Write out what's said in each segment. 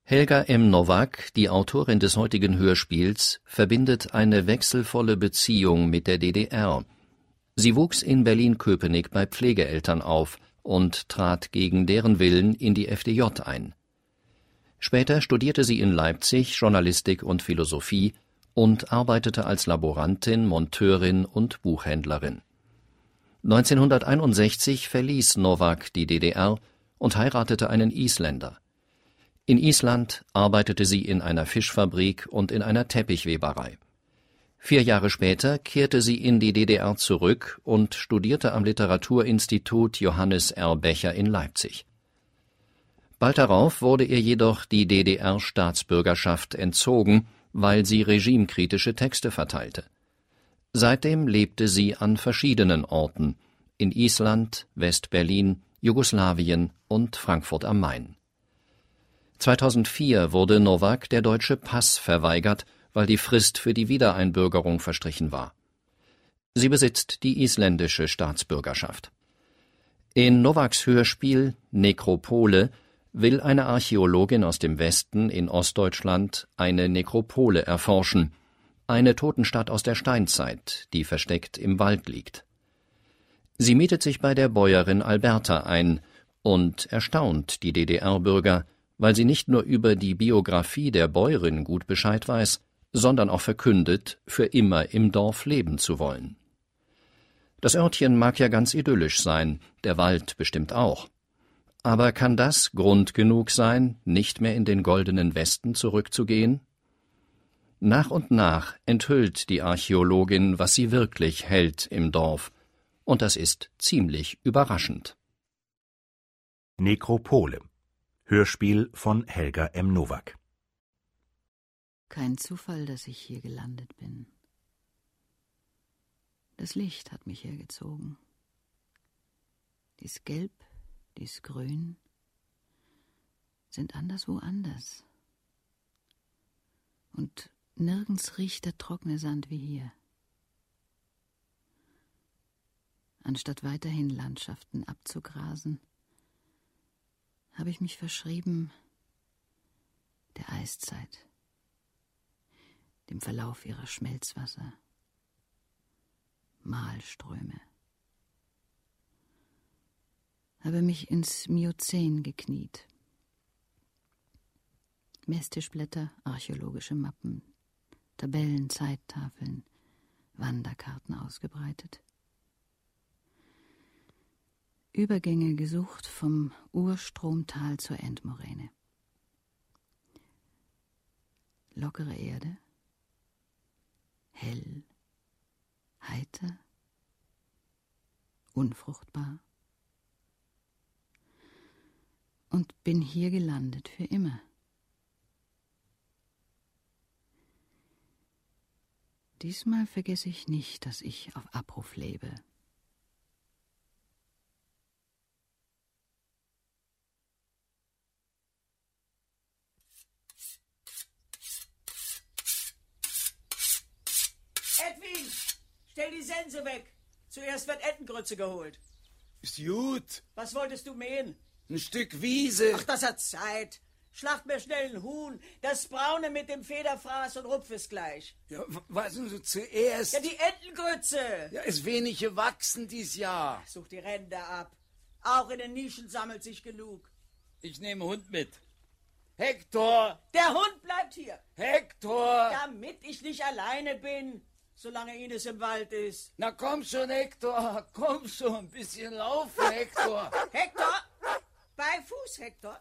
Helga M. Nowak, die Autorin des heutigen Hörspiels, verbindet eine wechselvolle Beziehung mit der DDR. Sie wuchs in Berlin-Köpenick bei Pflegeeltern auf und trat gegen deren Willen in die FDJ ein. Später studierte sie in Leipzig Journalistik und Philosophie und arbeitete als Laborantin, Monteurin und Buchhändlerin. 1961 verließ Nowak die DDR und heiratete einen Isländer. In Island arbeitete sie in einer Fischfabrik und in einer Teppichweberei. 4 Jahre später kehrte sie in die DDR zurück und studierte am Literaturinstitut Johannes R. Becher in Leipzig. Bald darauf wurde ihr jedoch die DDR-Staatsbürgerschaft entzogen, weil sie regimekritische Texte verteilte. Seitdem lebte sie an verschiedenen Orten: in Island, West-Berlin, Jugoslawien und Frankfurt am Main. 2004 wurde Nowak der deutsche Pass verweigert, weil die Frist für die Wiedereinbürgerung verstrichen war. Sie besitzt die isländische Staatsbürgerschaft. In Nowaks Hörspiel Nekropole will eine Archäologin aus dem Westen in Ostdeutschland eine Nekropole erforschen, eine Totenstadt aus der Steinzeit, die versteckt im Wald liegt. Sie mietet sich bei der Bäuerin Alberta ein und erstaunt die DDR-Bürger, weil sie nicht nur über die Biografie der Bäuerin gut Bescheid weiß, sondern auch verkündet, für immer im Dorf leben zu wollen. Das Örtchen mag ja ganz idyllisch sein, der Wald bestimmt auch. Aber kann das Grund genug sein, nicht mehr in den goldenen Westen zurückzugehen? Nach und nach enthüllt die Archäologin, was sie wirklich hält im Dorf, und das ist ziemlich überraschend. Nekropole. Hörspiel von Helga M. Nowak. Kein Zufall, dass ich hier gelandet bin. Das Licht hat mich hergezogen. Dies Gelb, dies Grün sind anderswo anders. Und nirgends riecht der trockene Sand wie hier. Anstatt weiterhin Landschaften abzugrasen, habe ich mich verschrieben der Eiszeit, dem Verlauf ihrer Schmelzwasser, Mahlströme. Habe mich ins Miozän gekniet. Messtischblätter, archäologische Mappen, Tabellen, Zeittafeln, Wanderkarten ausgebreitet. Übergänge gesucht vom Urstromtal zur Endmoräne. Lockere Erde, hell, heiter, unfruchtbar. Und bin hier gelandet für immer. Diesmal vergesse ich nicht, dass ich auf Abruf lebe. Edwin, stell die Sense weg. Zuerst wird Entengrütze geholt. Ist gut. Was wolltest du mähen? Ein Stück Wiese. Ach, das hat Zeit. Schlacht mir schnell ein Huhn. Das Braune mit dem Federfraß und rupf es gleich. Ja, was denn so zuerst? Ja, die Entengrütze. Ja, ist wenig gewachsen dies Jahr. Such die Ränder ab. Auch in den Nischen sammelt sich genug. Ich nehme Hund mit. Hektor! Der Hund bleibt hier. Hektor! Damit ich nicht alleine bin, solange Ines im Wald ist. Na komm schon, Hektor. Komm schon, ein bisschen laufen, Hektor. Hektor! Bei Fuß, Hektor.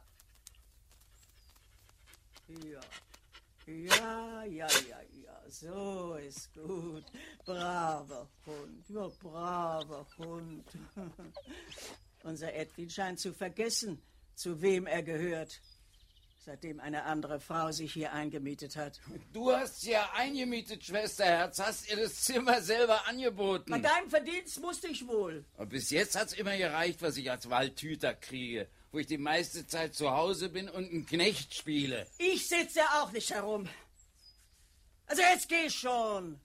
Ja, so ist gut. Braver Hund, ja, braver Hund. Unser Edwin scheint zu vergessen, zu wem er gehört, seitdem eine andere Frau sich hier eingemietet hat. Du hast ja eingemietet, Schwesterherz, hast ihr das Zimmer selber angeboten. Bei deinem Verdienst musste ich wohl. Und bis jetzt hat's immer gereicht, was ich als Waldhüter kriege, wo ich die meiste Zeit zu Hause bin und einen Knecht spiele. Ich sitze ja auch nicht herum. Also jetzt geh schon.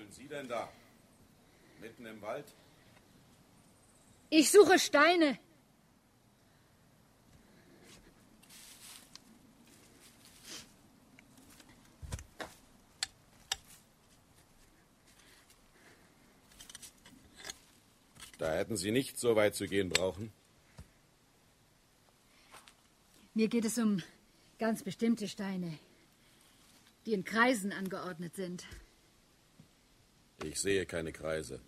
wollen Sie denn da? Mitten im Wald? Ich suche Steine. Da hätten Sie nicht so weit zu gehen brauchen. Mir geht es um ganz bestimmte Steine, die in Kreisen angeordnet sind. Ich sehe keine Kreise.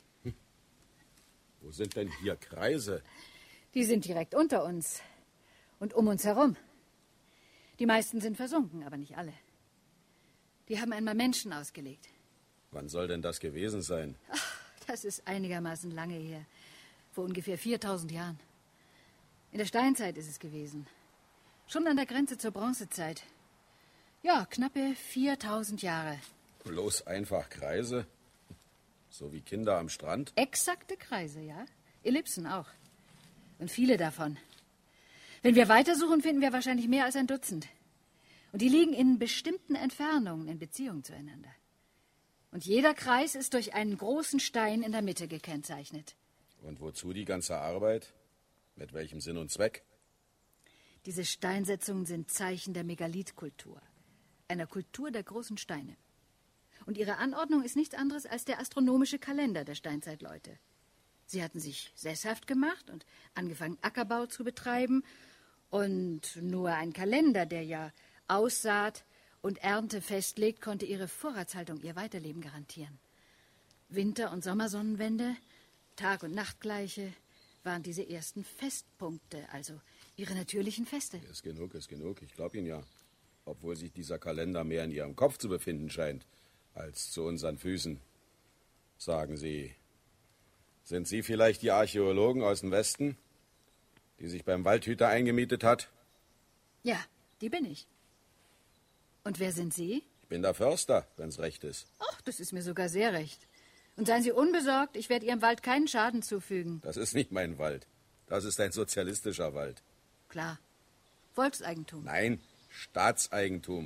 Wo sind denn hier Kreise? Die sind direkt unter uns und um uns herum. Die meisten sind versunken, aber nicht alle. Die haben einmal Menschen ausgelegt. Wann soll denn das gewesen sein? Ach, das ist einigermaßen lange her. Vor ungefähr 4000 Jahren. In der Steinzeit ist es gewesen. Schon an der Grenze zur Bronzezeit. Ja, knappe 4000 Jahre. Bloß einfach Kreise? So wie Kinder am Strand? Exakte Kreise, ja. Ellipsen auch. Und viele davon. Wenn wir weitersuchen, finden wir wahrscheinlich mehr als ein Dutzend. Und die liegen in bestimmten Entfernungen in Beziehung zueinander. Und jeder Kreis ist durch einen großen Stein in der Mitte gekennzeichnet. Und wozu die ganze Arbeit? Mit welchem Sinn und Zweck? Diese Steinsetzungen sind Zeichen der Megalithkultur, einer Kultur der großen Steine. Und ihre Anordnung ist nichts anderes als der astronomische Kalender der Steinzeitleute. Sie hatten sich sesshaft gemacht und angefangen, Ackerbau zu betreiben. Und nur ein Kalender, der ja Aussaat und Ernte festlegt, konnte ihre Vorratshaltung, ihr Weiterleben garantieren. Winter- und Sommersonnenwende, Tag- und Nachtgleiche waren diese ersten Festpunkte, also ihre natürlichen Feste. Ist genug, ist genug. Ich glaube Ihnen ja. Obwohl sich dieser Kalender mehr in Ihrem Kopf zu befinden scheint, als zu unseren Füßen. Sagen Sie, sind Sie vielleicht die Archäologen aus dem Westen, die sich beim Waldhüter eingemietet hat? Ja, die bin ich. Und wer sind Sie? Ich bin der Förster, wenn's recht ist. Ach, das ist mir sogar sehr recht. Und seien Sie unbesorgt, ich werde Ihrem Wald keinen Schaden zufügen. Das ist nicht mein Wald. Das ist ein sozialistischer Wald. Klar. Volkseigentum. Nein, Staatseigentum.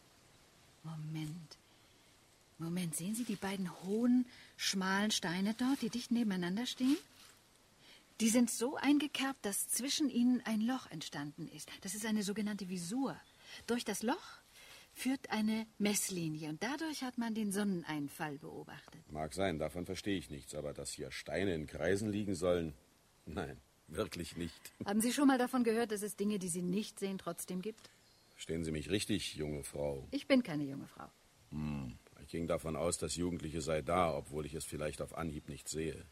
Moment, sehen Sie die beiden hohen, schmalen Steine dort, die dicht nebeneinander stehen? Die sind so eingekerbt, dass zwischen ihnen ein Loch entstanden ist. Das ist eine sogenannte Visur. Durch das Loch führt eine Messlinie und dadurch hat man den Sonneneinfall beobachtet. Mag sein, davon verstehe ich nichts, aber dass hier Steine in Kreisen liegen sollen, nein, wirklich nicht. Haben Sie schon mal davon gehört, dass es Dinge, die Sie nicht sehen, trotzdem gibt? Verstehen Sie mich richtig, junge Frau? Ich bin keine junge Frau. Ich ging davon aus, das Jugendliche sei da, obwohl ich es vielleicht auf Anhieb nicht sehe.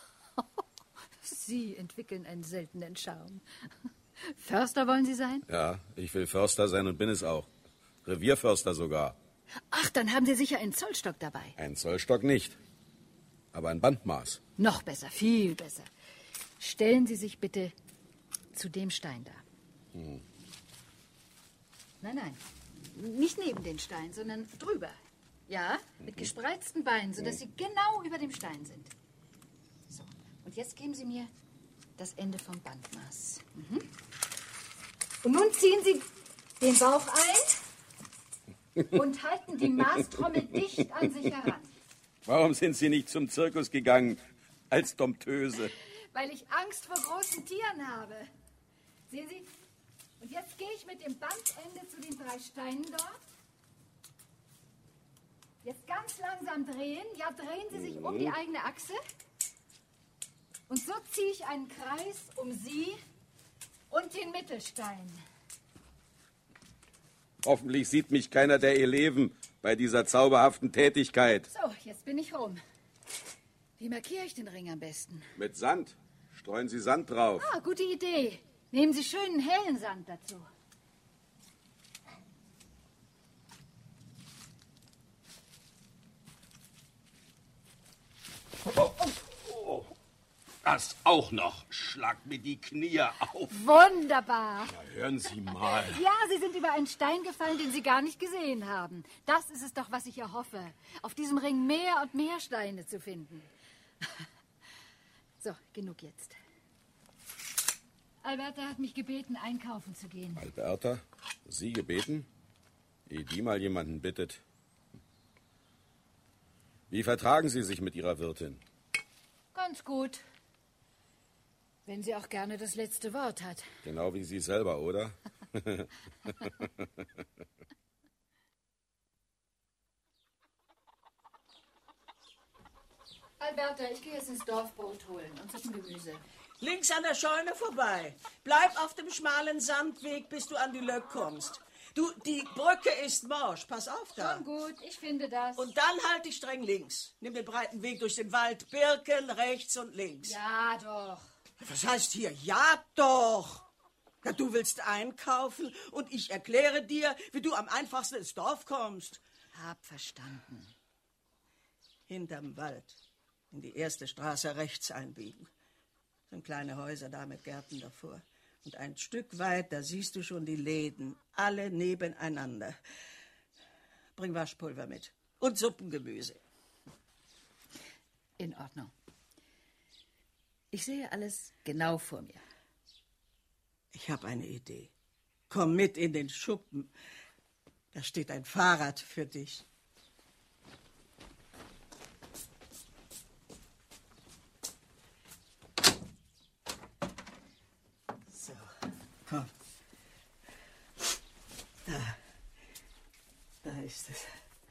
Sie entwickeln einen seltenen Charme. Förster wollen Sie sein? Ja, ich will Förster sein und bin es auch. Revierförster sogar. Ach, dann haben Sie sicher einen Zollstock dabei. Ein Zollstock nicht, aber ein Bandmaß. Noch besser, viel besser. Stellen Sie sich bitte zu dem Stein da. Nein, nicht neben den Stein, sondern drüber. Ja, mit gespreizten Beinen, sodass Sie genau über dem Stein sind. So, und jetzt geben Sie mir das Ende vom Bandmaß. Und nun ziehen Sie den Bauch ein und halten die Maßtrommel dicht an sich heran. Warum sind Sie nicht zum Zirkus gegangen als Dompteuse? Weil ich Angst vor großen Tieren habe. Sehen Sie? Und jetzt gehe ich mit dem Bandende zu den 3 Steinen dort. Jetzt ganz langsam drehen. Ja, drehen Sie sich um die eigene Achse. Und so ziehe ich einen Kreis um Sie und den Mittelstein. Hoffentlich sieht mich keiner der Eleven bei dieser zauberhaften Tätigkeit. So, jetzt bin ich rum. Wie markiere ich den Ring am besten? Mit Sand. Streuen Sie Sand drauf. Ah, gute Idee. Nehmen Sie schönen hellen Sand dazu. Das auch noch. Schlag mir die Knie auf. Wunderbar. Na, hören Sie mal. Ja, Sie sind über einen Stein gefallen, den Sie gar nicht gesehen haben. Das ist es doch, was ich erhoffe. Auf diesem Ring mehr und mehr Steine zu finden. So, genug jetzt. Alberta hat mich gebeten, einkaufen zu gehen. Alberta? Sie gebeten? Ehe die mal jemanden bittet. Wie vertragen Sie sich mit Ihrer Wirtin? Ganz gut. Wenn sie auch gerne das letzte Wort hat. Genau wie Sie selber, oder? Alberta, ich gehe jetzt ins Dorfbrot holen und Suppengemüse. Links an der Scheune vorbei. Bleib auf dem schmalen Sandweg, bis du an die Löck kommst. Du, die Brücke ist morsch. Pass auf da. Schon gut, ich finde das. Und dann halt dich streng links. Nimm den breiten Weg durch den Wald. Birken rechts und links. Ja, doch. Was heißt hier? Ja, doch. Ja, du willst einkaufen und ich erkläre dir, wie du am einfachsten ins Dorf kommst. Hab verstanden. Hinterm Wald. In die erste Straße rechts einbiegen. Sind kleine Häuser da mit Gärten davor. Und ein Stück weit, da siehst du schon die Läden. Alle nebeneinander. Bring Waschpulver mit. Und Suppengemüse. In Ordnung. Ich sehe alles genau vor mir. Ich habe eine Idee. Komm mit in den Schuppen. Da steht ein Fahrrad für dich. So, komm. Da ist es.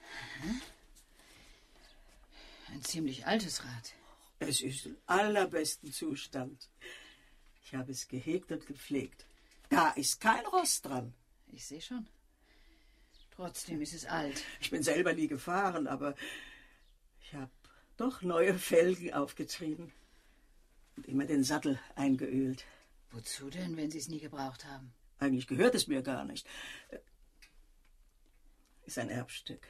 Ein ziemlich altes Rad. Es ist im allerbesten Zustand. Ich habe es gehegt und gepflegt. Da ist kein Rost dran. Ich sehe schon. Trotzdem ist es alt. Ich bin selber nie gefahren, aber ich habe doch neue Felgen aufgetrieben und immer den Sattel eingeölt. Wozu denn, wenn Sie es nie gebraucht haben? Eigentlich gehört es mir gar nicht. Ist ein Erbstück.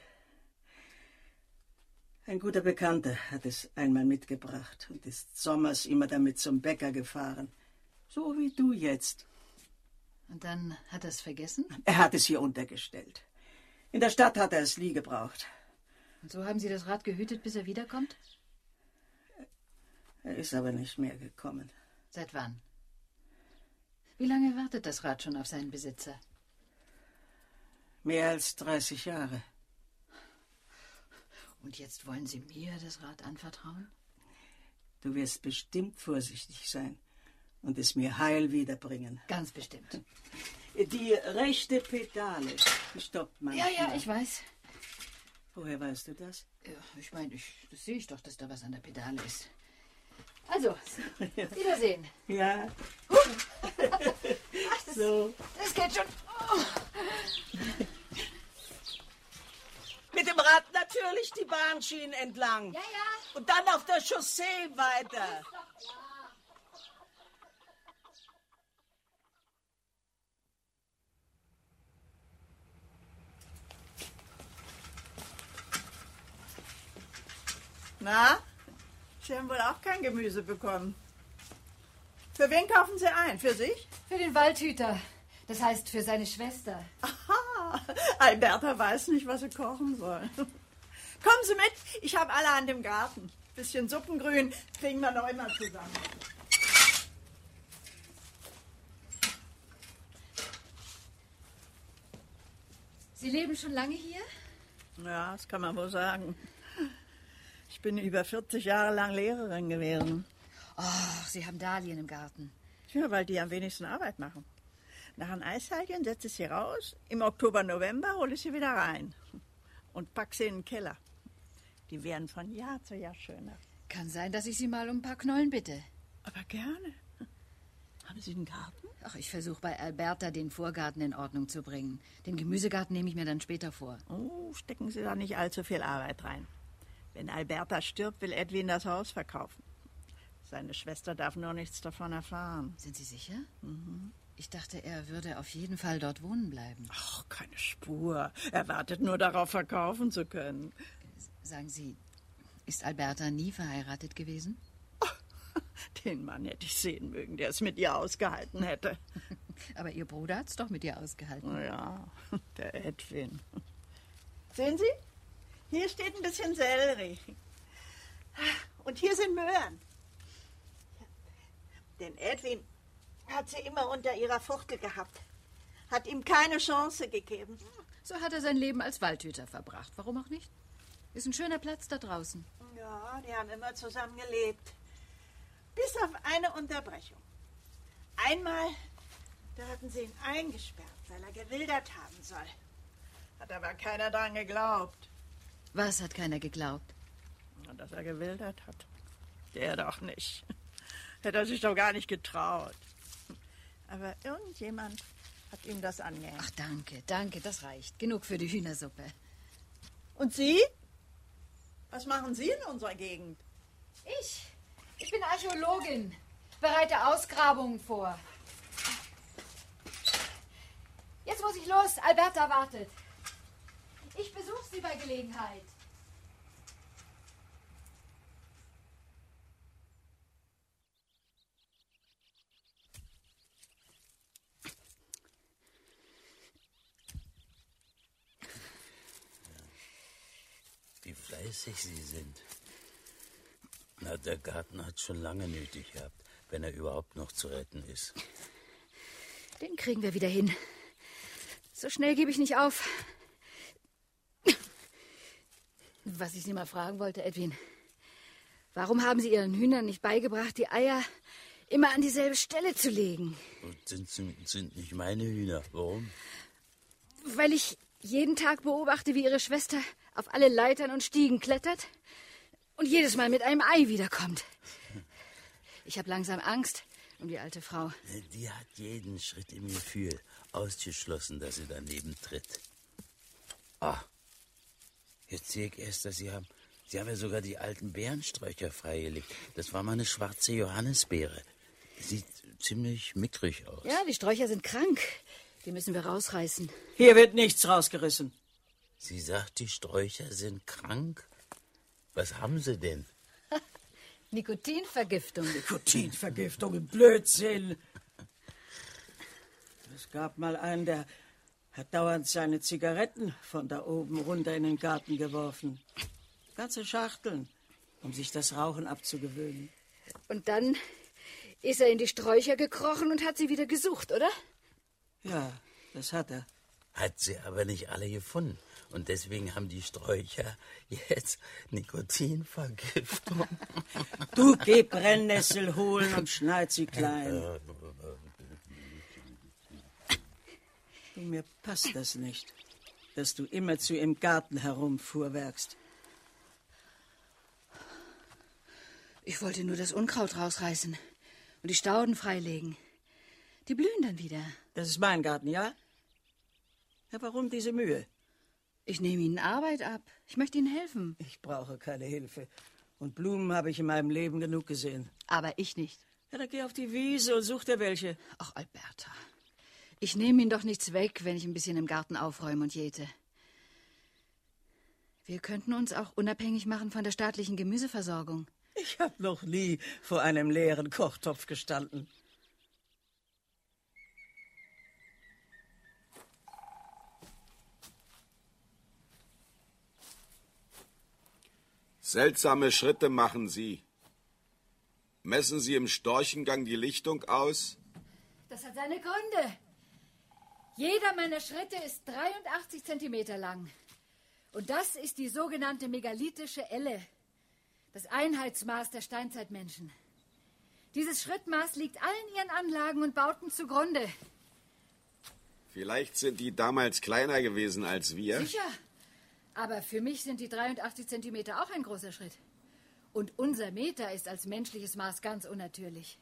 Ein guter Bekannter hat es einmal mitgebracht und ist sommers immer damit zum Bäcker gefahren. So wie du jetzt. Und dann hat er es vergessen? Er hat es hier untergestellt. In der Stadt hat er es nie gebraucht. Und so haben Sie das Rad gehütet, bis er wiederkommt? Er ist aber nicht mehr gekommen. Seit wann? Wie lange wartet das Rad schon auf seinen Besitzer? Mehr als 30 Jahre. Und jetzt wollen Sie mir das Rad anvertrauen? Du wirst bestimmt vorsichtig sein und es mir heil wiederbringen. Ganz bestimmt. Die rechte Pedale, die stoppt manchmal. Ja, ich weiß. Woher weißt du das? Ja, ich meine, das sehe ich doch, dass da was an der Pedale ist. Also, Wiedersehen. Ja. Ach, So. Das geht schon. Oh. Mit dem Rad natürlich die Bahnschienen entlang. Ja. Und dann auf der Chaussee weiter. Na, Sie haben wohl auch kein Gemüse bekommen. Für wen kaufen Sie ein? Für sich? Für den Waldhüter. Das heißt, für seine Schwester. Aha, Alberta weiß nicht, was sie kochen soll. Kommen Sie mit, ich habe alle an dem Garten. Bisschen Suppengrün kriegen wir noch immer zusammen. Sie leben schon lange hier? Ja, das kann man wohl sagen. Ich bin über 40 Jahre lang Lehrerin gewesen. Oh, Sie haben Dahlien im Garten. Ja, weil die am wenigsten Arbeit machen. Nach einem Eisheilchen setze ich sie raus. Im Oktober, November hole ich sie wieder rein. Und pack sie in den Keller. Die werden von Jahr zu Jahr schöner. Kann sein, dass ich Sie mal um ein paar Knollen bitte. Aber gerne. Haben Sie einen Garten? Ach, ich versuche bei Alberta den Vorgarten in Ordnung zu bringen. Den Gemüsegarten nehme ich mir dann später vor. Oh, stecken Sie da nicht allzu viel Arbeit rein. Wenn Alberta stirbt, will Edwin das Haus verkaufen. Seine Schwester darf nur nichts davon erfahren. Sind Sie sicher? Mhm. Ich dachte, er würde auf jeden Fall dort wohnen bleiben. Ach, keine Spur. Er wartet nur darauf, verkaufen zu können. Sagen Sie, ist Alberta nie verheiratet gewesen? Den Mann hätte ich sehen mögen, der es mit ihr ausgehalten hätte. Aber Ihr Bruder hat es doch mit ihr ausgehalten. Ja, der Edwin. Sehen Sie? Hier steht ein bisschen Sellerie. Und hier sind Möhren. Den Edwin hat sie immer unter ihrer Fuchtel gehabt. Hat ihm keine Chance gegeben. So hat er sein Leben als Waldhüter verbracht. Warum auch nicht? Ist ein schöner Platz da draußen. Ja, die haben immer zusammen gelebt. Bis auf eine Unterbrechung. Einmal, da hatten sie ihn eingesperrt, weil er gewildert haben soll. Hat aber keiner dran geglaubt. Was hat keiner geglaubt? Dass er gewildert hat. Der doch nicht. Hätte er sich doch gar nicht getraut. Aber irgendjemand hat ihm das angehängt. Ach, danke, das reicht. Genug für die Hühnersuppe. Und Sie? Was machen Sie in unserer Gegend? Ich bin Archäologin. Bereite Ausgrabungen vor. Jetzt muss ich los. Alberta wartet. Ich besuche Sie bei Gelegenheit. Wie fleißig Sie sind. Na, der Garten hat schon lange nötig gehabt, wenn er überhaupt noch zu retten ist. Den kriegen wir wieder hin. So schnell gebe ich nicht auf. Was ich Sie mal fragen wollte, Edwin. Warum haben Sie Ihren Hühnern nicht beigebracht, die Eier immer an dieselbe Stelle zu legen? Und sind nicht meine Hühner. Warum? Weil ich jeden Tag beobachte, wie Ihre Schwester auf alle Leitern und Stiegen klettert und jedes Mal mit einem Ei wiederkommt. Ich habe langsam Angst um die alte Frau. Die hat jeden Schritt im Gefühl ausgeschlossen, dass sie daneben tritt. Ah, jetzt sehe ich erst, dass Sie haben ja sogar die alten Beerensträucher freigelegt. Das war mal eine schwarze Johannisbeere. Sieht ziemlich mickrig aus. Ja, die Sträucher sind krank. Die müssen wir rausreißen. Hier wird nichts rausgerissen. Sie sagt, die Sträucher sind krank? Was haben sie denn? Nikotinvergiftung. Nikotinvergiftung, Blödsinn. Es gab mal einen, der hat dauernd seine Zigaretten von da oben runter in den Garten geworfen. Ganze Schachteln, um sich das Rauchen abzugewöhnen. Und dann ist er in die Sträucher gekrochen und hat sie wieder gesucht, oder? Ja, das hat er. Hat sie aber nicht alle gefunden. Und deswegen haben die Sträucher jetzt Nikotinvergiftung. Du geh Brennnessel holen und schneid sie klein. Du, mir passt das nicht, dass du immerzu im Garten herumfuhrwerkst. Ich wollte nur das Unkraut rausreißen und die Stauden freilegen. Die blühen dann wieder. Das ist mein Garten, ja? Ja, warum diese Mühe? Ich nehme Ihnen Arbeit ab. Ich möchte Ihnen helfen. Ich brauche keine Hilfe. Und Blumen habe ich in meinem Leben genug gesehen. Aber ich nicht. Ja, dann geh auf die Wiese und such dir welche. Ach, Alberta. Ich nehme Ihnen doch nichts weg, wenn ich ein bisschen im Garten aufräume und jäte. Wir könnten uns auch unabhängig machen von der staatlichen Gemüseversorgung. Ich habe noch nie vor einem leeren Kochtopf gestanden. Seltsame Schritte machen Sie. Messen Sie im Storchengang die Lichtung aus? Das hat seine Gründe. Jeder meiner Schritte ist 83 Zentimeter lang. Und das ist die sogenannte megalithische Elle, das Einheitsmaß der Steinzeitmenschen. Dieses Schrittmaß liegt allen ihren Anlagen und Bauten zugrunde. Vielleicht sind die damals kleiner gewesen als wir. Sicher. Aber für mich sind die 83 Zentimeter auch ein großer Schritt. Und unser Meter ist als menschliches Maß ganz unnatürlich.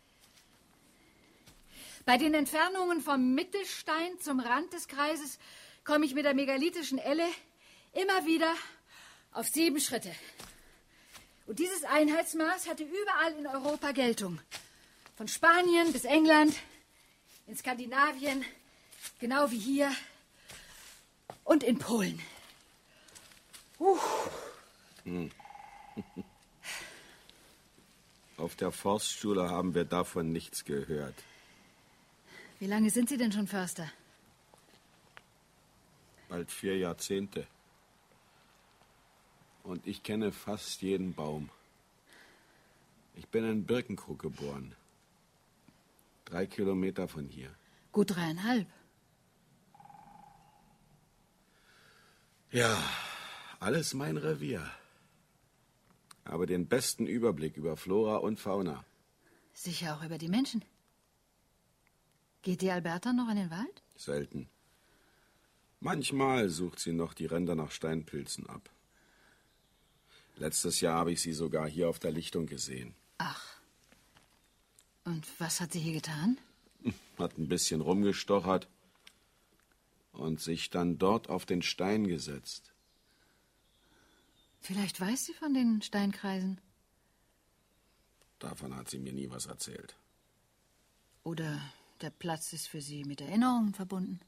Bei den Entfernungen vom Mittelstein zum Rand des Kreises komme ich mit der megalithischen Elle immer wieder auf 7 Schritte. Und dieses Einheitsmaß hatte überall in Europa Geltung. Von Spanien bis England, in Skandinavien, genau wie hier und in Polen. Auf der Forstschule haben wir davon nichts gehört. Wie lange sind Sie denn schon Förster? Bald 4 Jahrzehnte. Und ich kenne fast jeden Baum. Ich bin in Birkenkrug geboren. 3 Kilometer von hier. Gut 3,5. Ja, Alles mein Revier. Aber den besten Überblick über Flora und Fauna. Sicher auch über die Menschen. Geht die Alberta noch in den Wald? Selten. Manchmal sucht sie noch die Ränder nach Steinpilzen ab. Letztes Jahr habe ich sie sogar hier auf der Lichtung gesehen. Ach. Und was hat sie hier getan? Hat ein bisschen rumgestochert und sich dann dort auf den Stein gesetzt. Vielleicht weiß sie von den Steinkreisen. Davon hat sie mir nie was erzählt. Oder der Platz ist für sie mit Erinnerungen verbunden.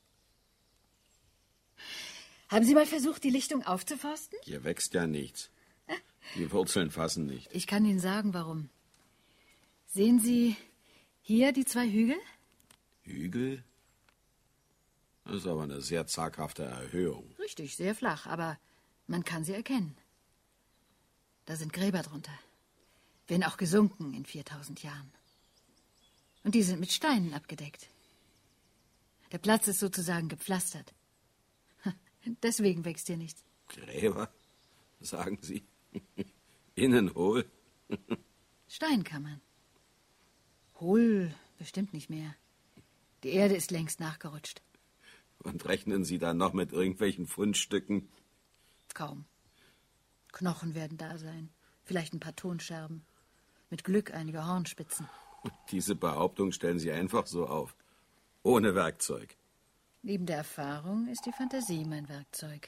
Haben Sie mal versucht, die Lichtung aufzuforsten? Hier wächst ja nichts. Die Wurzeln fassen nicht. Ich kann Ihnen sagen, warum. Sehen Sie hier die 2 Hügel? Hügel? Das ist aber eine sehr zaghafte Erhöhung. Richtig, sehr flach, aber man kann sie erkennen. Da sind Gräber drunter. Wenn auch gesunken in 4000 Jahren. Und die sind mit Steinen abgedeckt. Der Platz ist sozusagen gepflastert. Deswegen wächst hier nichts. Gräber? Sagen Sie? Innen hohl? Steinkammern. Hohl bestimmt nicht mehr. Die Erde ist längst nachgerutscht. Und rechnen Sie dann noch mit irgendwelchen Fundstücken? Kaum. Knochen werden da sein. Vielleicht ein paar Tonscherben. Mit Glück einige Hornspitzen. Diese Behauptung stellen Sie einfach so auf. Ohne Werkzeug. Neben der Erfahrung ist die Fantasie mein Werkzeug.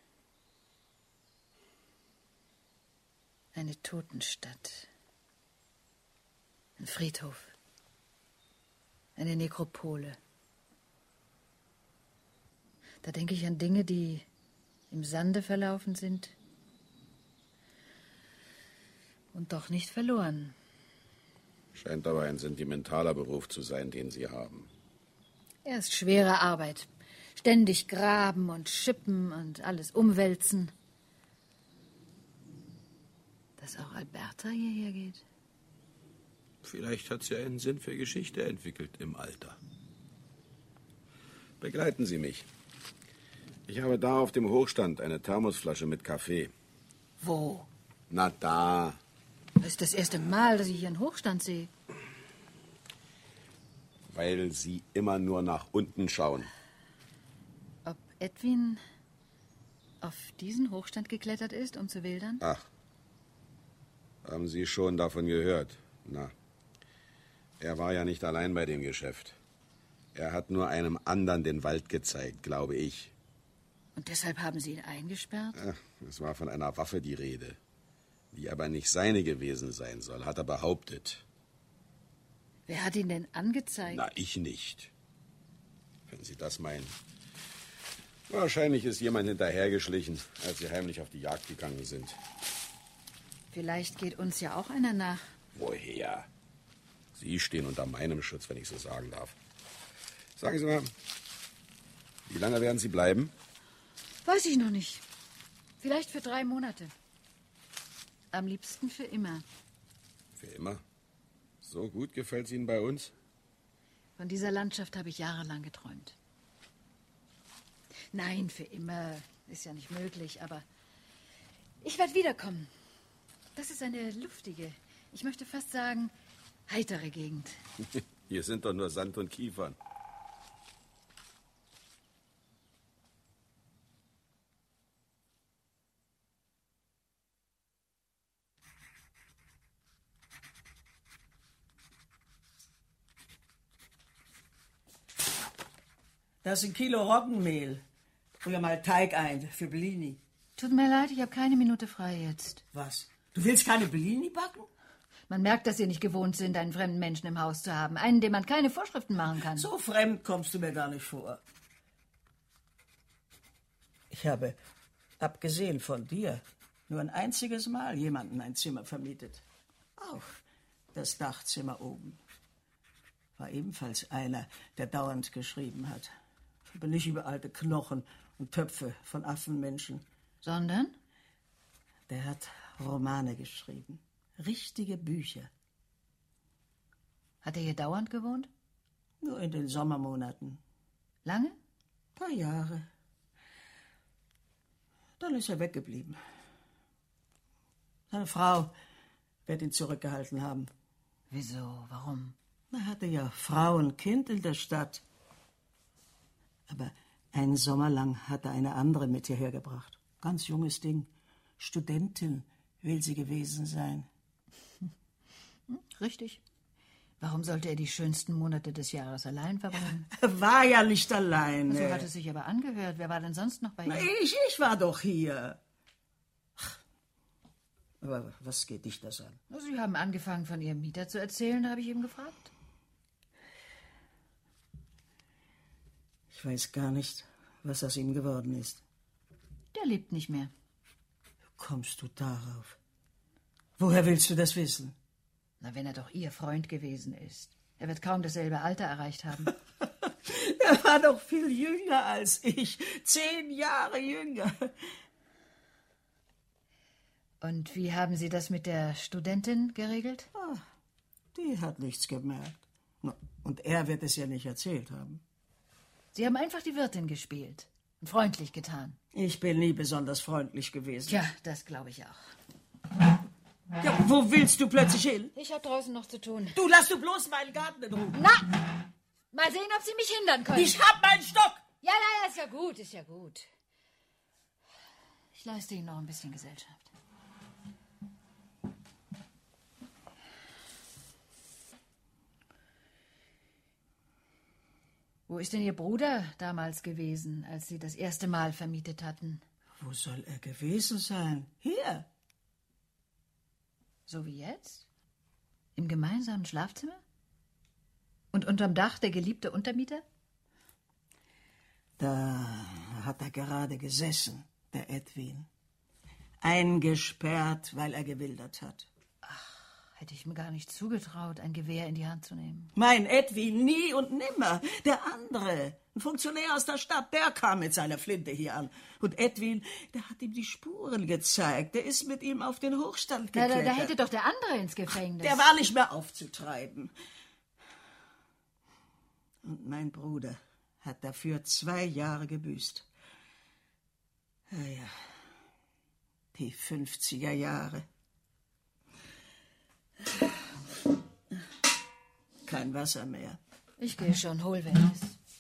Eine Totenstadt. Ein Friedhof. Eine Nekropole. Da denke ich an Dinge, die im Sande verlaufen sind und doch nicht verloren. Scheint aber ein sentimentaler Beruf zu sein, den Sie haben. Er ist schwere Arbeit. Ständig graben und schippen und alles umwälzen. Dass auch Alberta hierher geht? Vielleicht hat sie einen Sinn für Geschichte entwickelt im Alter. Begleiten Sie mich. Ich habe da auf dem Hochstand eine Thermosflasche mit Kaffee. Wo? Na da. Das ist das erste Mal, dass ich hier einen Hochstand sehe. Weil Sie immer nur nach unten schauen. Ob Edwin auf diesen Hochstand geklettert ist, um zu wildern? Ach, haben Sie schon davon gehört? Na, er war ja nicht allein bei dem Geschäft. Er hat nur einem anderen den Wald gezeigt, glaube ich. Und deshalb haben Sie ihn eingesperrt? Ach, es war von einer Waffe die Rede, die aber nicht seine gewesen sein soll, hat er behauptet. Wer hat ihn denn angezeigt? Na, ich nicht. Wenn Sie das meinen. Wahrscheinlich ist jemand hinterhergeschlichen, als Sie heimlich auf die Jagd gegangen sind. Vielleicht geht uns ja auch einer nach. Woher? Sie stehen unter meinem Schutz, wenn ich so sagen darf. Sagen Sie mal, wie lange werden Sie bleiben? Weiß ich noch nicht. Vielleicht für 3 Monate. Am liebsten für immer. Für immer? So gut gefällt es Ihnen bei uns? Von dieser Landschaft habe ich jahrelang geträumt. Nein, für immer ist ja nicht möglich, aber ich werde wiederkommen. Das ist eine luftige, ich möchte fast sagen, heitere Gegend. Hier sind doch nur Sand und Kiefern. Das ist 1 Kilo Roggenmehl. Früher mal Teigein für Bellini. Tut mir leid, ich habe keine Minute frei jetzt. Was? Du willst keine Bellini backen? Man merkt, dass Sie nicht gewohnt sind, einen fremden Menschen im Haus zu haben. Einen, dem man keine Vorschriften machen kann. So fremd kommst du mir gar nicht vor. Ich habe, abgesehen von dir, nur ein einziges Mal jemanden ein Zimmer vermietet. Auch das Dachzimmer oben. War ebenfalls einer, der dauernd geschrieben hat. Aber nicht über alte Knochen und Töpfe von Affenmenschen. Sondern? Der hat Romane geschrieben. Richtige Bücher. Hat er hier dauernd gewohnt? Nur in den Sommermonaten. Lange? Ein paar Jahre. Dann ist er weggeblieben. Seine Frau wird ihn zurückgehalten haben. Wieso? Warum? Er hatte ja Frau und Kind in der Stadt. Aber einen Sommer lang hat er eine andere mit hierher gebracht. Ganz junges Ding. Studentin will sie gewesen sein. Richtig. Warum sollte er die schönsten Monate des Jahres allein verbringen? Er war ja nicht alleine. So hat es sich aber angehört. Wer war denn sonst noch bei ihm? Ich war doch hier. Aber was geht dich das an? Sie haben angefangen, von Ihrem Mieter zu erzählen, da habe ich ihn gefragt. Ich weiß gar nicht, was aus ihm geworden ist. Der lebt nicht mehr. Wie kommst du darauf? Woher willst du das wissen? Na, wenn er doch Ihr Freund gewesen ist. Er wird kaum dasselbe Alter erreicht haben. Er war doch viel jünger als ich. 10 Jahre jünger. Und wie haben Sie das mit der Studentin geregelt? Die hat nichts gemerkt. Und er wird es ja nicht erzählt haben. Sie haben einfach die Wirtin gespielt und freundlich getan. Ich bin nie besonders freundlich gewesen. Tja, das glaube ich auch. Ja, wo willst du plötzlich hin? Ich habe draußen noch zu tun. Du, lass du bloß meinen Garten in Ruhe. Na, mal sehen, ob Sie mich hindern können. Ich hab meinen Stock! Ja, ist ja gut, ist ja gut. Ich leiste Ihnen noch ein bisschen Gesellschaft. Wo ist denn Ihr Bruder damals gewesen, als Sie das erste Mal vermietet hatten? Wo soll er gewesen sein? Hier. So wie jetzt? Im gemeinsamen Schlafzimmer? Und unterm Dach der geliebte Untermieter? Da hat er gerade gesessen, der Edwin. Eingesperrt, weil er gewildert hat. Hätte ich mir gar nicht zugetraut, ein Gewehr in die Hand zu nehmen. Mein Edwin, nie und nimmer. Der andere, ein Funktionär aus der Stadt, der kam mit seiner Flinte hier an. Und Edwin, der hat ihm die Spuren gezeigt. Der ist mit ihm auf den Hochstand geklettert. Da hätte doch der andere ins Gefängnis. Der war nicht mehr aufzutreiben. Und mein Bruder hat dafür 2 Jahre gebüßt. Ja, die 50er Jahre. Kein Wasser mehr. Ich gehe schon, hol welches.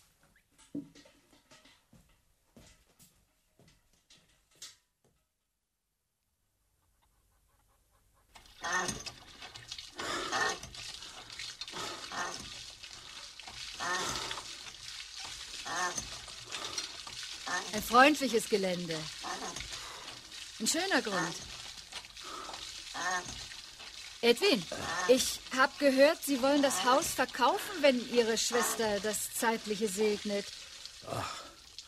Ein freundliches Gelände. Ein schöner Grund. Edwin, ich habe gehört, Sie wollen das Haus verkaufen, wenn Ihre Schwester das Zeitliche segnet. Ach,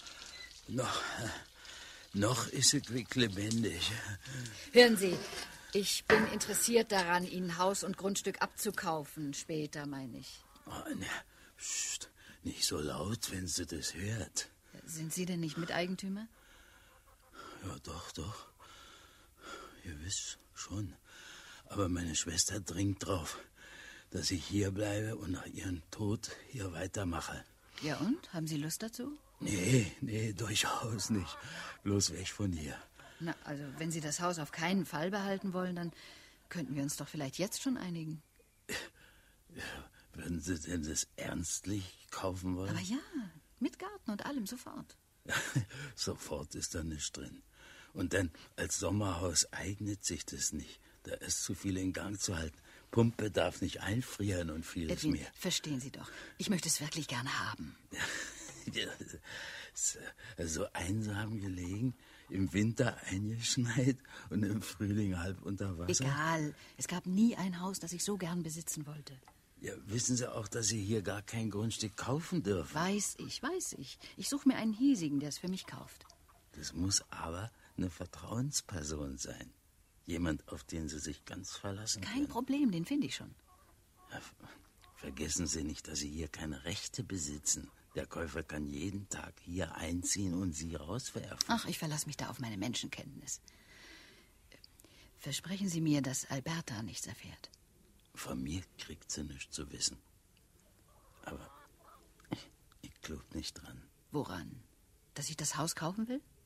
noch ist sie quicklebendig. Hören Sie, ich bin interessiert daran, Ihnen Haus und Grundstück abzukaufen. Später, meine ich. Oh, ne, pst, nicht so laut, wenn sie das hört. Sind Sie denn nicht Miteigentümer? Ja, doch. Ihr wisst schon. Aber meine Schwester dringt drauf, dass ich hier bleibe und nach ihrem Tod hier weitermache. Ja und? Haben Sie Lust dazu? Nee, durchaus nicht. Bloß weg von hier. Na, also wenn Sie das Haus auf keinen Fall behalten wollen, dann könnten wir uns doch vielleicht jetzt schon einigen. Würden Sie denn das ernstlich kaufen wollen? Aber ja, mit Garten und allem, sofort. Sofort ist da nichts drin. Und dann als Sommerhaus eignet sich das nicht. Da ist zu viel in Gang zu halten. Pumpe darf nicht einfrieren und vieles Edwin, mehr. verstehen Sie doch. Ich möchte es wirklich gerne haben. Ja, so einsam gelegen, im Winter eingeschneit und im Frühling halb unter Wasser. Egal. Es gab nie ein Haus, das ich so gern besitzen wollte. Ja, wissen Sie auch, dass Sie hier gar kein Grundstück kaufen dürfen? Weiß ich. Ich suche mir einen Hiesigen, der es für mich kauft. Das muss aber eine Vertrauensperson sein. Jemand, auf den Sie sich ganz verlassen können. Kein Problem, den finde ich schon. Ja, vergessen Sie nicht, dass Sie hier keine Rechte besitzen. Der Käufer kann jeden Tag hier einziehen und Sie rauswerfen. Ach, ich verlasse mich da auf meine Menschenkenntnis. Versprechen Sie mir, dass Alberta nichts erfährt. Von mir kriegt sie nichts zu wissen. Aber ich glaub nicht dran. Woran? Dass ich das Haus kaufen will?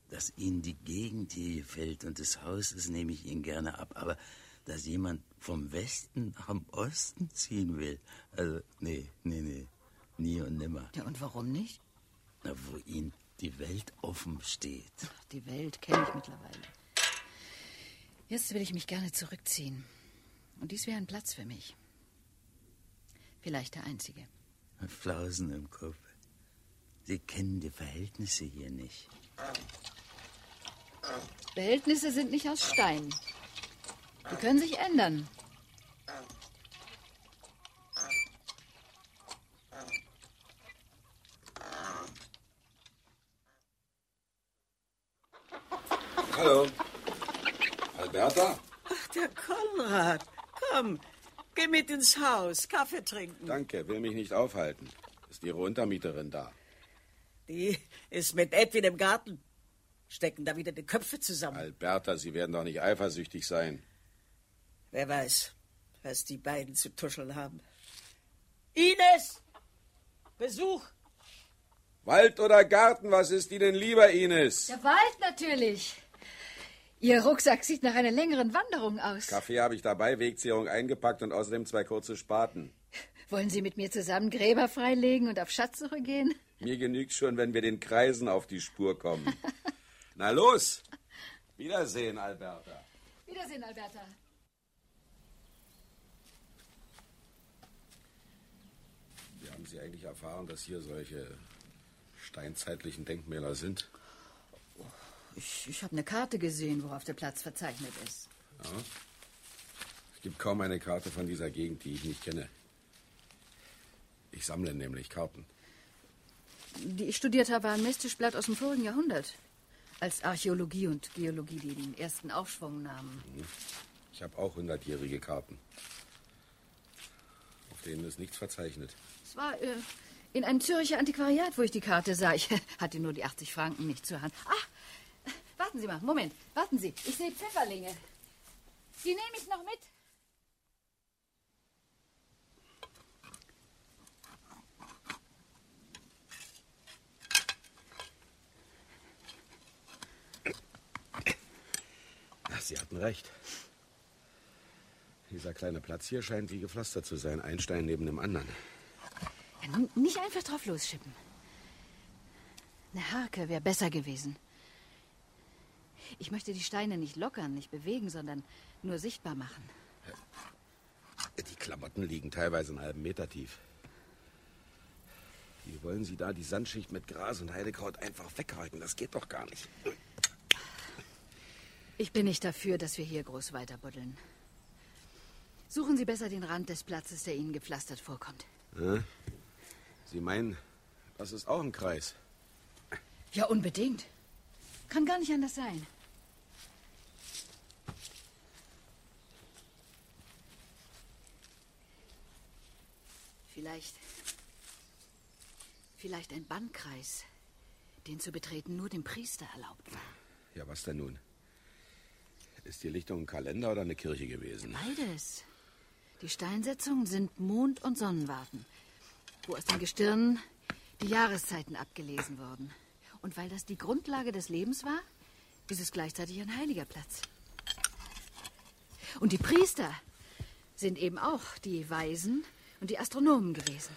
dass Ihnen die Gegend hier gefällt und das Haus, das nehme ich Ihnen gerne ab. Aber dass jemand vom Westen nach dem Osten ziehen will, also nee, nie und nimmer. Ja, und warum nicht? Na, wo Ihnen die Welt offen steht. Ach, die Welt kenne ich mittlerweile. Jetzt will ich mich gerne zurückziehen. Und dies wäre ein Platz für mich. Vielleicht der einzige. Flausen im Kopf. Sie kennen die Verhältnisse hier nicht. Behältnisse sind nicht aus Stein. Die können sich ändern. Hallo. Alberta? Ach, der Konrad. Komm, geh mit ins Haus, Kaffee trinken. Danke, will mich nicht aufhalten. Ist Ihre Untermieterin da? Die ist mit Edwin im Garten. Stecken da wieder die Köpfe zusammen. Alberta, Sie werden doch nicht eifersüchtig sein. Wer weiß, was die beiden zu tuscheln haben. Ines! Besuch! Wald oder Garten, was ist Ihnen lieber, Ines? Der Wald natürlich. Ihr Rucksack sieht nach einer längeren Wanderung aus. Kaffee habe ich dabei, Wegzehrung eingepackt und außerdem 2 kurze Spaten. Wollen Sie mit mir zusammen Gräber freilegen und auf Schatzsuche gehen? Mir genügt schon, wenn wir den Kreisen auf die Spur kommen. Na los! Wiedersehen, Alberta. Wiedersehen, Alberta. Wie haben Sie eigentlich erfahren, dass hier solche steinzeitlichen Denkmäler sind? Ich habe eine Karte gesehen, worauf der Platz verzeichnet ist. Ja. Es gibt kaum eine Karte von dieser Gegend, die ich nicht kenne. Ich sammle nämlich Karten. Die ich studiert habe, war ein Mestischblatt aus dem vorigen Jahrhundert. Als Archäologie und Geologie den ersten Aufschwung nahmen. Ich habe auch 100-jährige Karten. Auf denen ist nichts verzeichnet. Es war in einem Zürcher Antiquariat, wo ich die Karte sah. Ich hatte nur die 80 Franken nicht zur Hand. Ach, warten Sie mal, Moment, warten Sie. Ich sehe Pfefferlinge. Die nehme ich noch mit. Ach, Sie hatten recht. Dieser kleine Platz hier scheint wie gepflastert zu sein. Ein Stein neben dem anderen. Ja, nun, nicht einfach drauf losschippen. Eine Harke wäre besser gewesen. Ich möchte die Steine nicht lockern, nicht bewegen, sondern nur sichtbar machen. Die Klamotten liegen teilweise einen halben Meter tief. Wie wollen Sie da die Sandschicht mit Gras und Heidekraut einfach weghalten? Das geht doch gar nicht. Ich bin nicht dafür, dass wir hier groß weiterbuddeln. Suchen Sie besser den Rand des Platzes, der Ihnen gepflastert vorkommt. Ja? Sie meinen, das ist auch ein Kreis? Ja, unbedingt. Kann gar nicht anders sein. Vielleicht ein Bannkreis, den zu betreten nur dem Priester erlaubt war. Ja, was denn nun? Ist die Lichtung ein Kalender oder eine Kirche gewesen? Beides. Die Steinsetzungen sind Mond- und Sonnenwarten, wo aus den Gestirnen die Jahreszeiten abgelesen wurden. Und weil das die Grundlage des Lebens war, ist es gleichzeitig ein heiliger Platz. Und die Priester sind eben auch die Weisen und die Astronomen gewesen.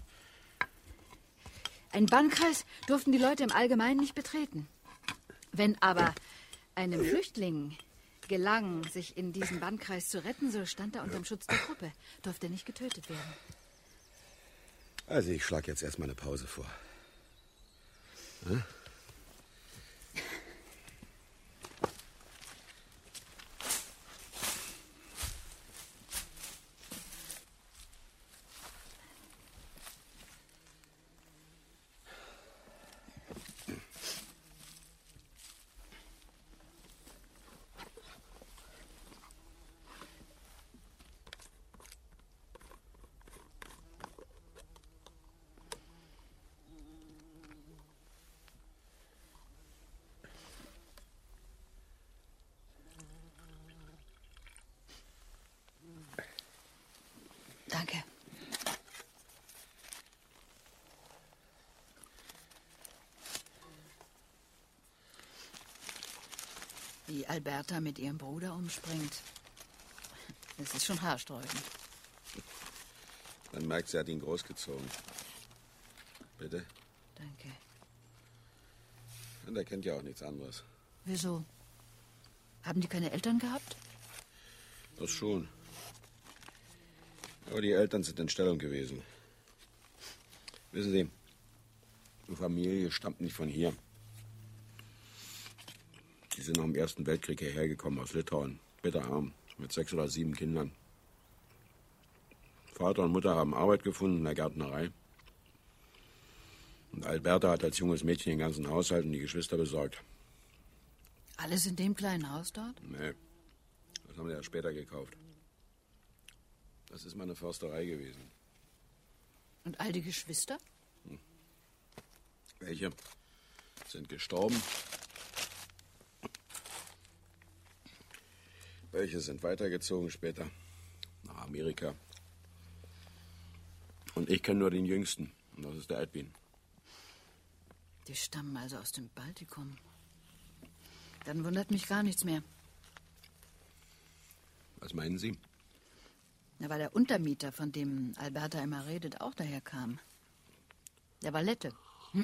Einen Bannkreis durften die Leute im Allgemeinen nicht betreten. Wenn aber einem Flüchtling gelang, sich in diesen Bannkreis zu retten, so stand er unter dem Schutz der Gruppe, durfte er nicht getötet werden. Also ich schlage jetzt erstmal eine Pause vor. Hm? wie Alberta mit ihrem Bruder umspringt. Es ist schon haarsträubend. Man merkt, sie hat ihn großgezogen. Bitte? Danke. Und er kennt ja auch nichts anderes. Wieso? Haben die keine Eltern gehabt? Das schon. Aber die Eltern sind in Stellung gewesen. Wissen Sie, die Familie stammt nicht von hier. Die sind nach dem Ersten Weltkrieg hierher gekommen aus Litauen. Bitterarm, mit 6 oder 7 Kindern. Vater und Mutter haben Arbeit gefunden in der Gärtnerei. Und Alberta hat als junges Mädchen den ganzen Haushalt und die Geschwister besorgt. Alles in dem kleinen Haus dort? Nee, das haben wir ja später gekauft. Das ist mal eine Försterei gewesen. Und all die Geschwister? Welche sind gestorben. Welche sind weitergezogen später nach Amerika. Und ich kenne nur den Jüngsten. Und das ist der Edwin. Die stammen also aus dem Baltikum. Dann wundert mich gar nichts mehr. Was meinen Sie? Na, weil der Untermieter, von dem Alberta immer redet, auch daher kam. Der war Lette.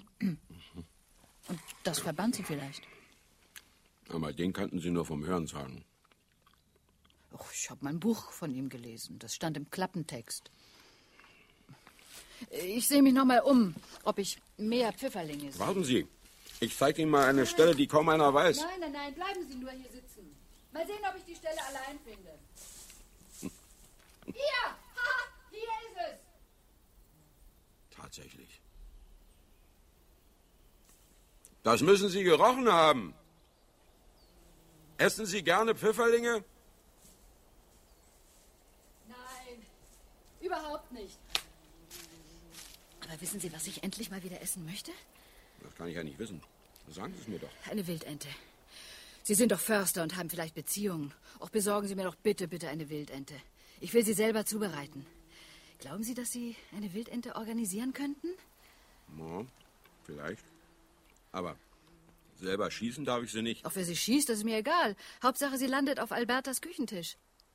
Und das verband sie vielleicht. Aber den kannten Sie nur vom Hörensagen. Och, ich habe mein Buch von ihm gelesen. Das stand im Klappentext. Ich sehe mich noch mal um, ob ich mehr Pfifferlinge sehe. Warten Sie. Ich zeige Ihnen mal eine Stelle, die kaum einer weiß. Nein, bleiben Sie nur hier sitzen. Mal sehen, ob ich die Stelle allein finde. Hier! Ha! Hier ist es! Tatsächlich. Das müssen Sie gerochen haben. Essen Sie gerne Pfifferlinge? Nein, überhaupt nicht. Aber wissen Sie, was ich endlich mal wieder essen möchte? Das kann ich ja nicht wissen. Sagen Sie es mir doch. Eine Wildente. Sie sind doch Förster und haben vielleicht Beziehungen. Auch besorgen Sie mir doch bitte eine Wildente. Ich will sie selber zubereiten. Glauben Sie, dass Sie eine Wildente organisieren könnten? Ja, vielleicht. Aber selber schießen darf ich sie nicht. Auch wer sie schießt, das ist mir egal. Hauptsache, sie landet auf Albertas Küchentisch.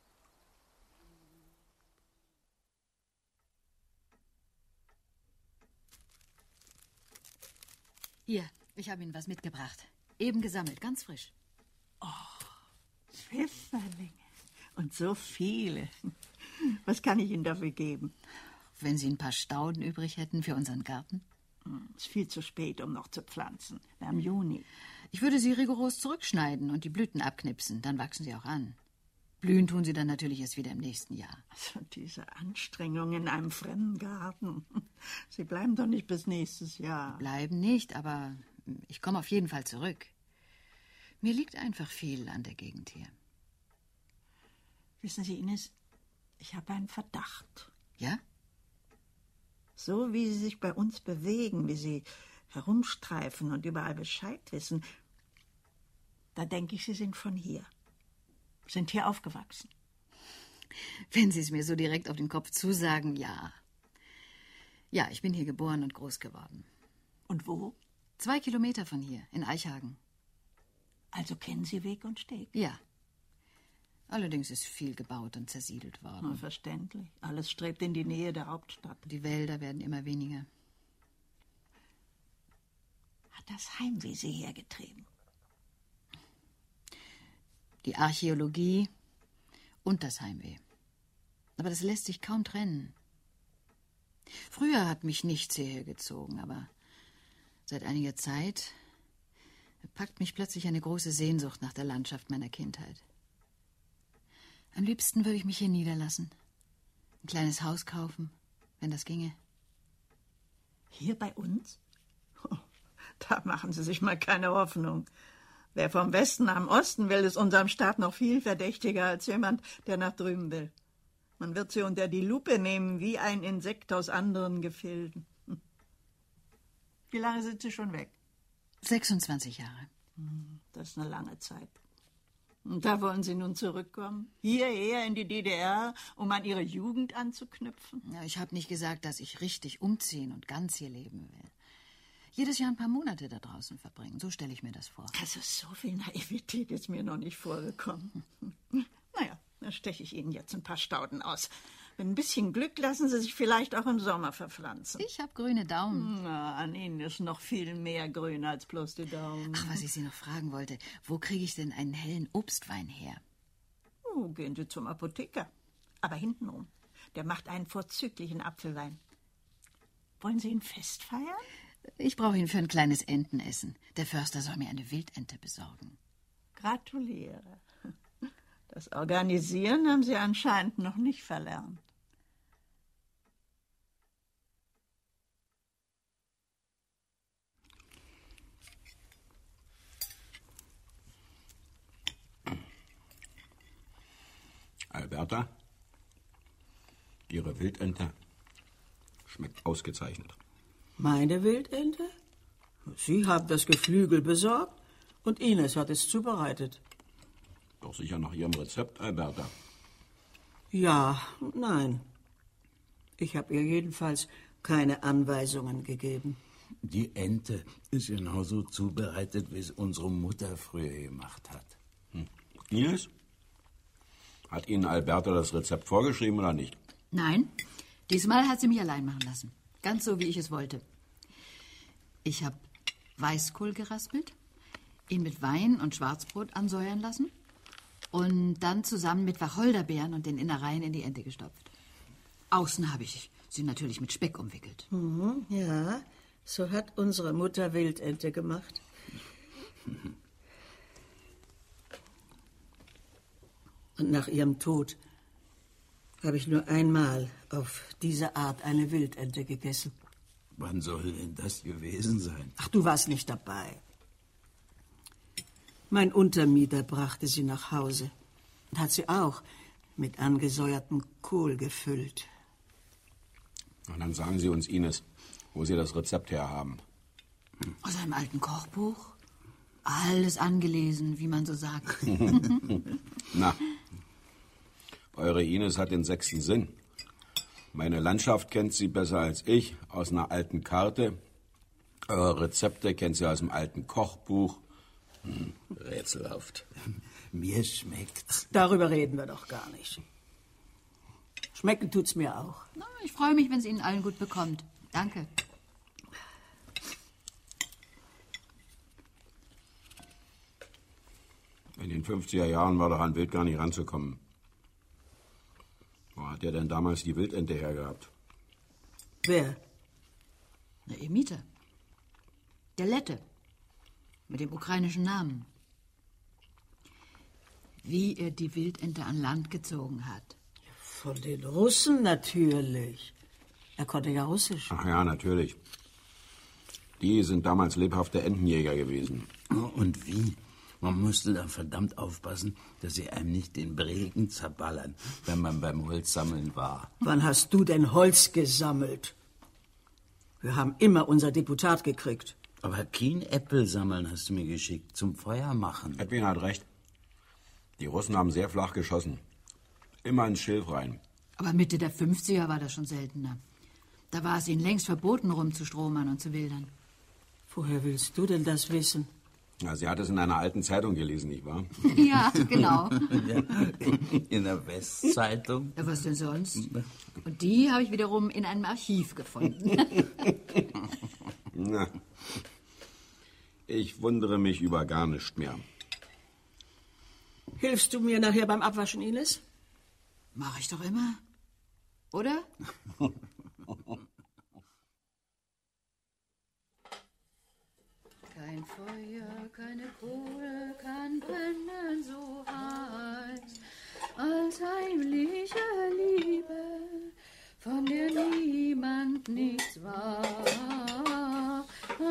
Hier, ich habe Ihnen was mitgebracht. Eben gesammelt, ganz frisch. Pfifferlinge. Und so viele. Was kann ich Ihnen dafür geben? Wenn Sie ein paar Stauden übrig hätten für unseren Garten? Ist viel zu spät, um noch zu pflanzen. Wir haben Juni. Ich würde sie rigoros zurückschneiden und die Blüten abknipsen. Dann wachsen sie auch an. Blühen tun sie dann natürlich erst wieder im nächsten Jahr. Also diese Anstrengung in einem fremden Garten. Sie bleiben doch nicht bis nächstes Jahr. Bleiben nicht, aber ich komme auf jeden Fall zurück. Mir liegt einfach viel an der Gegend hier. Wissen Sie, Ines, ich habe einen Verdacht. Ja? So wie Sie sich bei uns bewegen, wie Sie herumstreifen und überall Bescheid wissen, da denke ich, Sie sind von hier. Sind hier aufgewachsen. Wenn Sie es mir so direkt auf den Kopf zusagen, ja. Ja, ich bin hier geboren und groß geworden. Und wo? 2 Kilometer von hier, in Eichhagen. Also kennen Sie Weg und Steg? Ja. Allerdings ist viel gebaut und zersiedelt worden. Na, verständlich. Alles strebt in die Nähe der Hauptstadt. Die Wälder werden immer weniger. Hat das Heimweh Sie hergetrieben? Die Archäologie und das Heimweh. Aber das lässt sich kaum trennen. Früher hat mich nichts hierher gezogen, aber seit einiger Zeit packt mich plötzlich eine große Sehnsucht nach der Landschaft meiner Kindheit. Am liebsten würde ich mich hier niederlassen. Ein kleines Haus kaufen, wenn das ginge. Hier bei uns? Oh, da machen Sie sich mal keine Hoffnung. Wer vom Westen am Osten will, ist unserem Staat noch viel verdächtiger als jemand, der nach drüben will. Man wird sie unter die Lupe nehmen, wie ein Insekt aus anderen Gefilden. Wie lange sind Sie schon weg? 26 Jahre. Das ist eine lange Zeit. Und da wollen Sie nun zurückkommen? Hierher in die DDR, um an Ihre Jugend anzuknüpfen? Ja, ich habe nicht gesagt, dass ich richtig umziehen und ganz hier leben will. jedes Jahr ein paar Monate da draußen verbringen. So stelle ich mir das vor. Also so viel Naivität ist mir noch nicht vorgekommen. Naja, dann steche ich Ihnen jetzt ein paar Stauden aus. Mit ein bisschen Glück lassen Sie sich vielleicht auch im Sommer verpflanzen. Ich habe grüne Daumen. Na, an Ihnen ist noch viel mehr grün als bloß die Daumen. Ach, was ich Sie noch fragen wollte. Wo kriege ich denn einen hellen Obstwein her? Oh, gehen Sie zum Apotheker. Aber hintenrum. Der macht einen vorzüglichen Apfelwein. Wollen Sie ihn Fest feiern? Ich brauche ihn für ein kleines Entenessen. Der Förster soll mir eine Wildente besorgen. Gratuliere. Das Organisieren haben Sie anscheinend noch nicht verlernt. Alberta, Ihre Wildente schmeckt ausgezeichnet. Meine Wildente? Sie haben das Geflügel besorgt und Ines hat es zubereitet. Doch sicher nach Ihrem Rezept, Alberta. Ja, nein. Ich habe ihr jedenfalls keine Anweisungen gegeben. Die Ente ist genauso zubereitet, wie es unsere Mutter früher gemacht hat. Ines? Hat Ihnen Alberta das Rezept vorgeschrieben oder nicht? Nein, diesmal hat sie mich allein machen lassen. Ganz so, wie ich es wollte. Ich habe Weißkohl geraspelt, ihn mit Wein und Schwarzbrot ansäuern lassen und dann zusammen mit Wacholderbeeren und den Innereien in die Ente gestopft. Außen habe ich sie natürlich mit Speck umwickelt. Ja, so hat unsere Mutter Wildente gemacht. Und nach ihrem Tod habe ich nur einmal auf diese Art eine Wildente gegessen. Wann soll denn das gewesen sein? Ach, du warst nicht dabei. Mein Untermieter brachte sie nach Hause und hat sie auch mit angesäuertem Kohl gefüllt. Und dann sagen Sie uns, Ines, wo Sie das Rezept herhaben. Aus einem alten Kochbuch. Alles angelesen, wie man so sagt. Na, eure Ines hat den 6. Sinn. Meine Landschaft kennt sie besser als ich, aus einer alten Karte. Eure Rezepte kennt sie aus dem alten Kochbuch. Rätselhaft. Mir schmeckt's. Darüber reden wir doch gar nicht. Schmecken tut's mir auch. Na, ich freue mich, wenn es Ihnen allen gut bekommt. Danke. In den 50er Jahren war doch an Wild gar nicht ranzukommen. Wo hat der denn damals die Wildente hergehabt? Wer? Na, Ihr Mieter. Der Lette. Mit dem ukrainischen Namen. Wie er die Wildente an Land gezogen hat. Von den Russen natürlich. Er konnte ja Russisch. Ach ja, natürlich. Die sind damals lebhafte Entenjäger gewesen. Und wie? Man musste da verdammt aufpassen, dass sie einem nicht den Bregen zerballern, wenn man beim Holzsammeln war. Wann hast du denn Holz gesammelt? Wir haben immer unser Deputat gekriegt. Aber kein Äpfel sammeln hast du mir geschickt, zum Feuer machen. Edwin hat recht. Die Russen haben sehr flach geschossen. Immer ins Schilf rein. Aber Mitte der 50er war das schon seltener. Da war es ihnen längst verboten, rumzustromern und zu wildern. Woher willst du denn das wissen? Ja, sie hat es in einer alten Zeitung gelesen, nicht wahr? Ja, genau. Ja, in der Westzeitung. Ja, was denn sonst? Und die habe ich wiederum in einem Archiv gefunden. Na, ich wundere mich über gar nichts mehr. Hilfst du mir nachher beim Abwaschen, Ines? Mach ich doch immer. Oder? Kein Feuer, keine Kohle kann brennen so heiß als heimliche Liebe, von der niemand nichts weiß,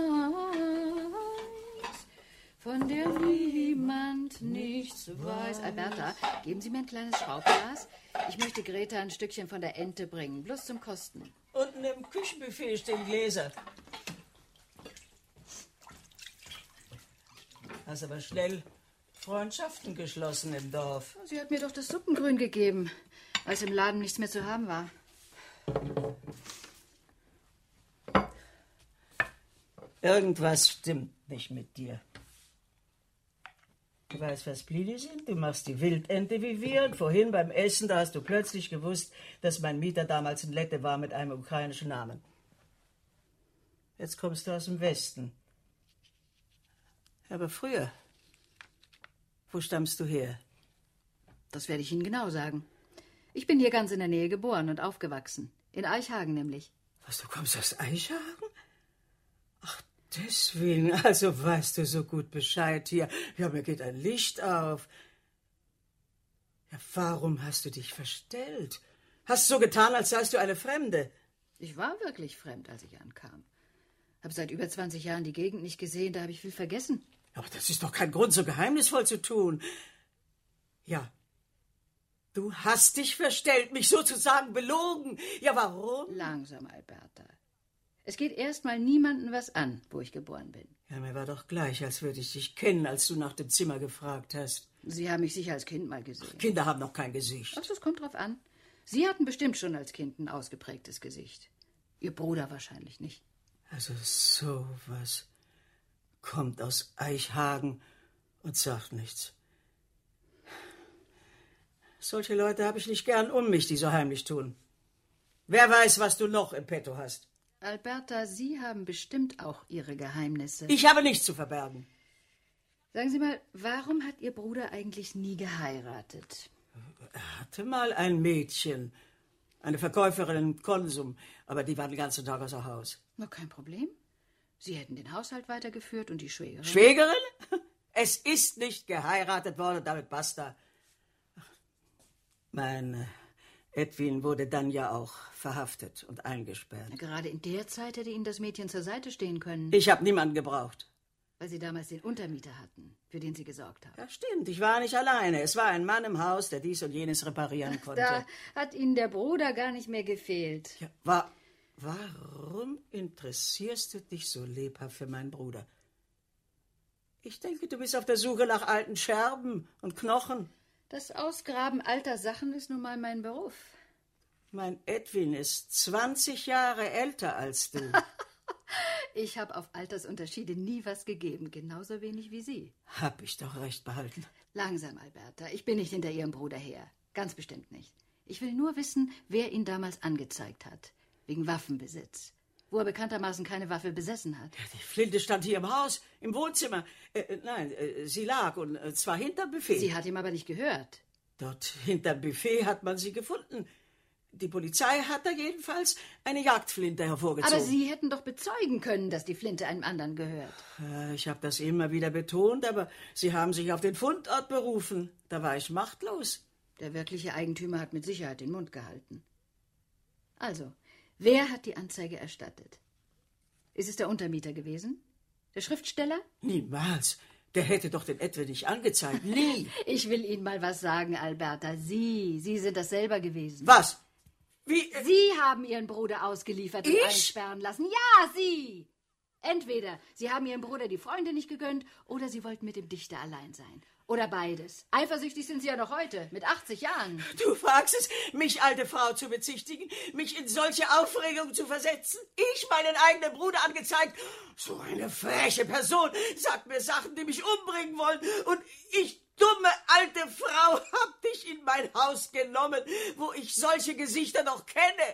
von der niemand nichts weiß. Alberta, geben Sie mir ein kleines Schraubglas. Ich möchte Greta ein Stückchen von der Ente bringen, bloß zum Kosten. Unten im Küchenbuffet stehen Gläser. Hast aber schnell Freundschaften geschlossen im Dorf. Sie hat mir doch das Suppengrün gegeben, als im Laden nichts mehr zu haben war. Irgendwas stimmt nicht mit dir. Du weißt, was Pläne sind? Du machst die Wildente wie wir. Und vorhin beim Essen, da hast du plötzlich gewusst, dass mein Mieter damals ein Lette war mit einem ukrainischen Namen. Jetzt kommst du aus dem Westen. Aber früher, wo stammst du her? Das werde ich Ihnen genau sagen. Ich bin hier ganz in der Nähe geboren und aufgewachsen. In Eichhagen nämlich. Was, du kommst aus Eichhagen? Ach, deswegen, also weißt du so gut Bescheid hier. Ja, mir geht ein Licht auf. Ja, warum hast du dich verstellt? Hast so getan, als seist du eine Fremde. Ich war wirklich fremd, als ich ankam. Habe seit über 20 Jahren die Gegend nicht gesehen, da habe ich viel vergessen. Aber das ist doch kein Grund, so geheimnisvoll zu tun. Ja, du hast dich verstellt, mich sozusagen belogen. Ja, warum? Langsam, Alberta. Es geht erstmal niemandem was an, wo ich geboren bin. Ja, mir war doch gleich, als würde ich dich kennen, als du nach dem Zimmer gefragt hast. Sie haben mich sicher als Kind mal gesehen. Kinder haben noch kein Gesicht. Ach, das kommt drauf an. Sie hatten bestimmt schon als Kind ein ausgeprägtes Gesicht. Ihr Bruder wahrscheinlich nicht. Also sowas kommt aus Eichhagen und sagt nichts. Solche Leute habe ich nicht gern um mich, die so heimlich tun. Wer weiß, was du noch im Petto hast. Alberta, Sie haben bestimmt auch Ihre Geheimnisse. Ich habe nichts zu verbergen. Sagen Sie mal, warum hat Ihr Bruder eigentlich nie geheiratet? Er hatte mal ein Mädchen, eine Verkäuferin im Konsum, aber die war den ganzen Tag außer Haus. Na, kein Problem. Sie hätten den Haushalt weitergeführt und die Schwägerin. Schwägerin? Es ist nicht geheiratet worden, damit basta. Mein Edwin wurde dann ja auch verhaftet und eingesperrt. Gerade in der Zeit hätte Ihnen das Mädchen zur Seite stehen können. Ich habe niemanden gebraucht. Weil Sie damals den Untermieter hatten, für den Sie gesorgt haben. Ja, stimmt. Ich war nicht alleine. Es war ein Mann im Haus, der dies und jenes reparieren konnte. Da hat Ihnen der Bruder gar nicht mehr gefehlt. Ja, warum interessierst du dich so lebhaft für meinen Bruder? Ich denke, du bist auf der Suche nach alten Scherben und Knochen. Das Ausgraben alter Sachen ist nun mal mein Beruf. Mein Edwin ist 20 Jahre älter als du. Ich habe auf Altersunterschiede nie was gegeben, genauso wenig wie Sie. Hab ich doch recht behalten. Langsam, Alberta, ich bin nicht hinter Ihrem Bruder her. Ganz bestimmt nicht. Ich will nur wissen, wer ihn damals angezeigt hat. Wegen Waffenbesitz. Wo er bekanntermaßen keine Waffe besessen hat. Ja, die Flinte stand hier im Haus, im Wohnzimmer. Sie lag, und zwar hinterm Buffet. Sie hat ihm aber nicht gehört. Dort hinterm Buffet hat man sie gefunden. Die Polizei hat da jedenfalls eine Jagdflinte hervorgezogen. Aber Sie hätten doch bezeugen können, dass die Flinte einem anderen gehört. Ich habe das immer wieder betont, aber Sie haben sich auf den Fundort berufen. Da war ich machtlos. Der wirkliche Eigentümer hat mit Sicherheit den Mund gehalten. Also, wer hat die Anzeige erstattet? Ist es der Untermieter gewesen? Der Schriftsteller? Niemals. Der hätte doch den Edwin nicht angezeigt. Nie. Ich will Ihnen mal was sagen, Alberta. Sie sind das selber gewesen. Was? Wie? Sie haben Ihren Bruder ausgeliefert und einsperren lassen. Ja, Sie! Entweder Sie haben Ihrem Bruder die Freunde nicht gegönnt oder Sie wollten mit dem Dichter allein sein. Oder beides. Eifersüchtig sind Sie ja noch heute, mit 80 Jahren. Du wagst es, mich, alte Frau, zu bezichtigen, mich in solche Aufregung zu versetzen? Ich meinen eigenen Bruder angezeigt? So eine freche Person sagt mir Sachen, die mich umbringen wollen. Und ich, dumme alte Frau, hab dich in mein Haus genommen, wo ich solche Gesichter noch kenne.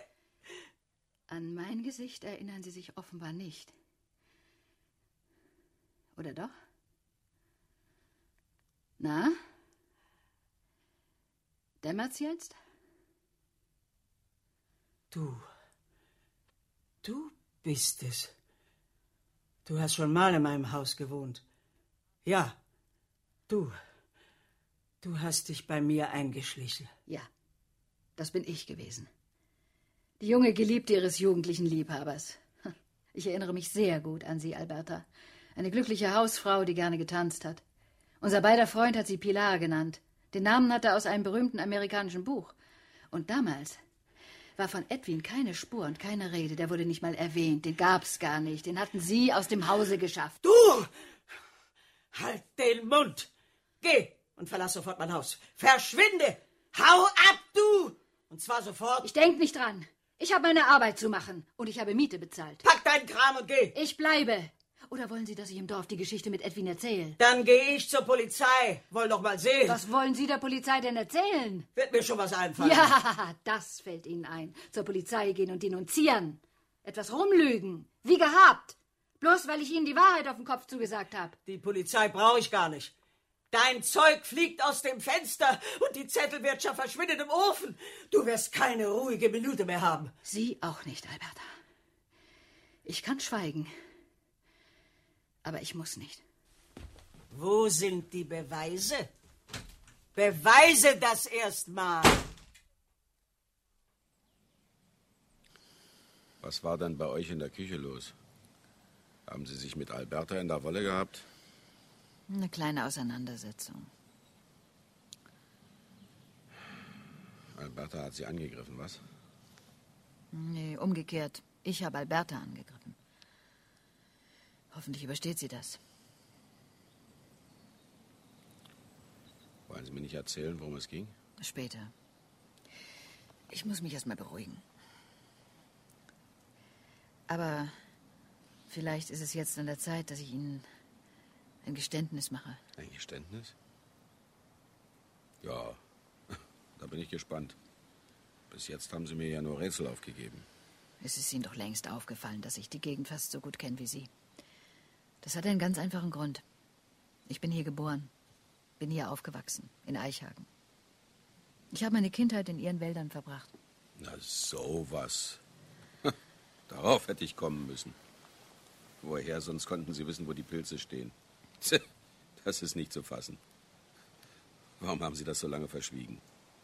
An mein Gesicht erinnern Sie sich offenbar nicht. Oder doch? Na? Dämmert's jetzt? Du bist es. Du hast schon mal in meinem Haus gewohnt. Ja, du hast dich bei mir eingeschlichen. Ja, das bin ich gewesen. Die junge Geliebte Ihres jugendlichen Liebhabers. Ich erinnere mich sehr gut an Sie, Alberta. Eine glückliche Hausfrau, die gerne getanzt hat. Unser beider Freund hat sie Pilar genannt. Den Namen hat er aus einem berühmten amerikanischen Buch. Und damals war von Edwin keine Spur und keine Rede. Der wurde nicht mal erwähnt. Den gab's gar nicht. Den hatten Sie aus dem Hause geschafft. Du! Halt den Mund! Geh und verlass sofort mein Haus. Verschwinde! Hau ab, du! Und zwar sofort. Ich denk nicht dran. Ich habe meine Arbeit zu machen und ich habe Miete bezahlt. Pack deinen Kram und geh! Ich bleibe. Oder wollen Sie, dass ich im Dorf die Geschichte mit Edwin erzähle? Dann gehe ich zur Polizei. Wollen doch mal sehen. Was wollen Sie der Polizei denn erzählen? Wird mir schon was einfallen. Ja, das fällt Ihnen ein. Zur Polizei gehen und denunzieren. Etwas rumlügen. Wie gehabt. Bloß weil ich Ihnen die Wahrheit auf den Kopf zugesagt habe. Die Polizei brauche ich gar nicht. Dein Zeug fliegt aus dem Fenster und die Zettelwirtschaft verschwindet im Ofen. Du wirst keine ruhige Minute mehr haben. Sie auch nicht, Alberta. Ich kann schweigen. Aber ich muss nicht. Wo sind die Beweise? Beweise das erstmal. Was war denn bei euch in der Küche los? Haben Sie sich mit Alberta in der Wolle gehabt? Eine kleine Auseinandersetzung. Alberta hat Sie angegriffen, was? Nee, umgekehrt. Ich habe Alberta angegriffen. Hoffentlich übersteht sie das. Wollen Sie mir nicht erzählen, worum es ging? Später. Ich muss mich erst mal beruhigen. Aber vielleicht ist es jetzt an der Zeit, dass ich Ihnen ein Geständnis mache. Ein Geständnis? Ja, da bin ich gespannt. Bis jetzt haben Sie mir ja nur Rätsel aufgegeben. Es ist Ihnen doch längst aufgefallen, dass ich die Gegend fast so gut kenne wie Sie. Das hat einen ganz einfachen Grund. Ich bin hier geboren, bin hier aufgewachsen, in Eichhagen. Ich habe meine Kindheit in Ihren Wäldern verbracht. Na sowas. Darauf hätte ich kommen müssen. Woher sonst konnten Sie wissen, wo die Pilze stehen? Das ist nicht zu fassen. Warum haben Sie das so lange verschwiegen?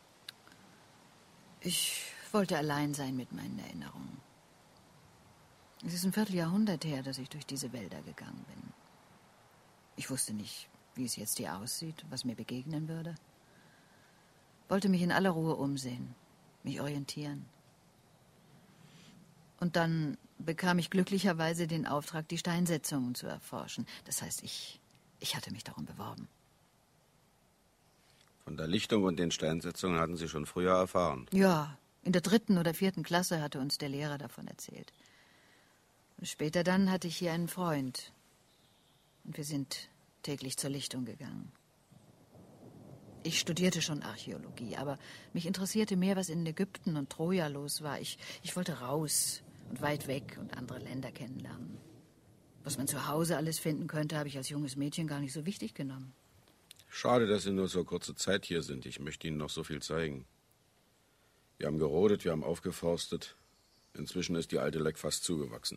Ich wollte allein sein mit meinen Erinnerungen. Es ist ein Vierteljahrhundert her, dass ich durch diese Wälder gegangen bin. Ich wusste nicht, wie es jetzt hier aussieht, was mir begegnen würde. Wollte mich in aller Ruhe umsehen, mich orientieren. Und dann bekam ich glücklicherweise den Auftrag, die Steinsetzungen zu erforschen. Das heißt, ich hatte mich darum beworben. Von der Lichtung und den Steinsetzungen hatten Sie schon früher erfahren? Ja, in der 3. oder 4. Klasse hatte uns der Lehrer davon erzählt. Später dann hatte ich hier einen Freund. Und wir sind täglich zur Lichtung gegangen. Ich studierte schon Archäologie, aber mich interessierte mehr, was in Ägypten und Troja los war. Ich wollte raus und weit weg und andere Länder kennenlernen. Was man zu Hause alles finden könnte, habe ich als junges Mädchen gar nicht so wichtig genommen. Schade, dass Sie nur so kurze Zeit hier sind. Ich möchte Ihnen noch so viel zeigen. Wir haben gerodet, wir haben aufgeforstet. Inzwischen ist die alte Leck fast zugewachsen.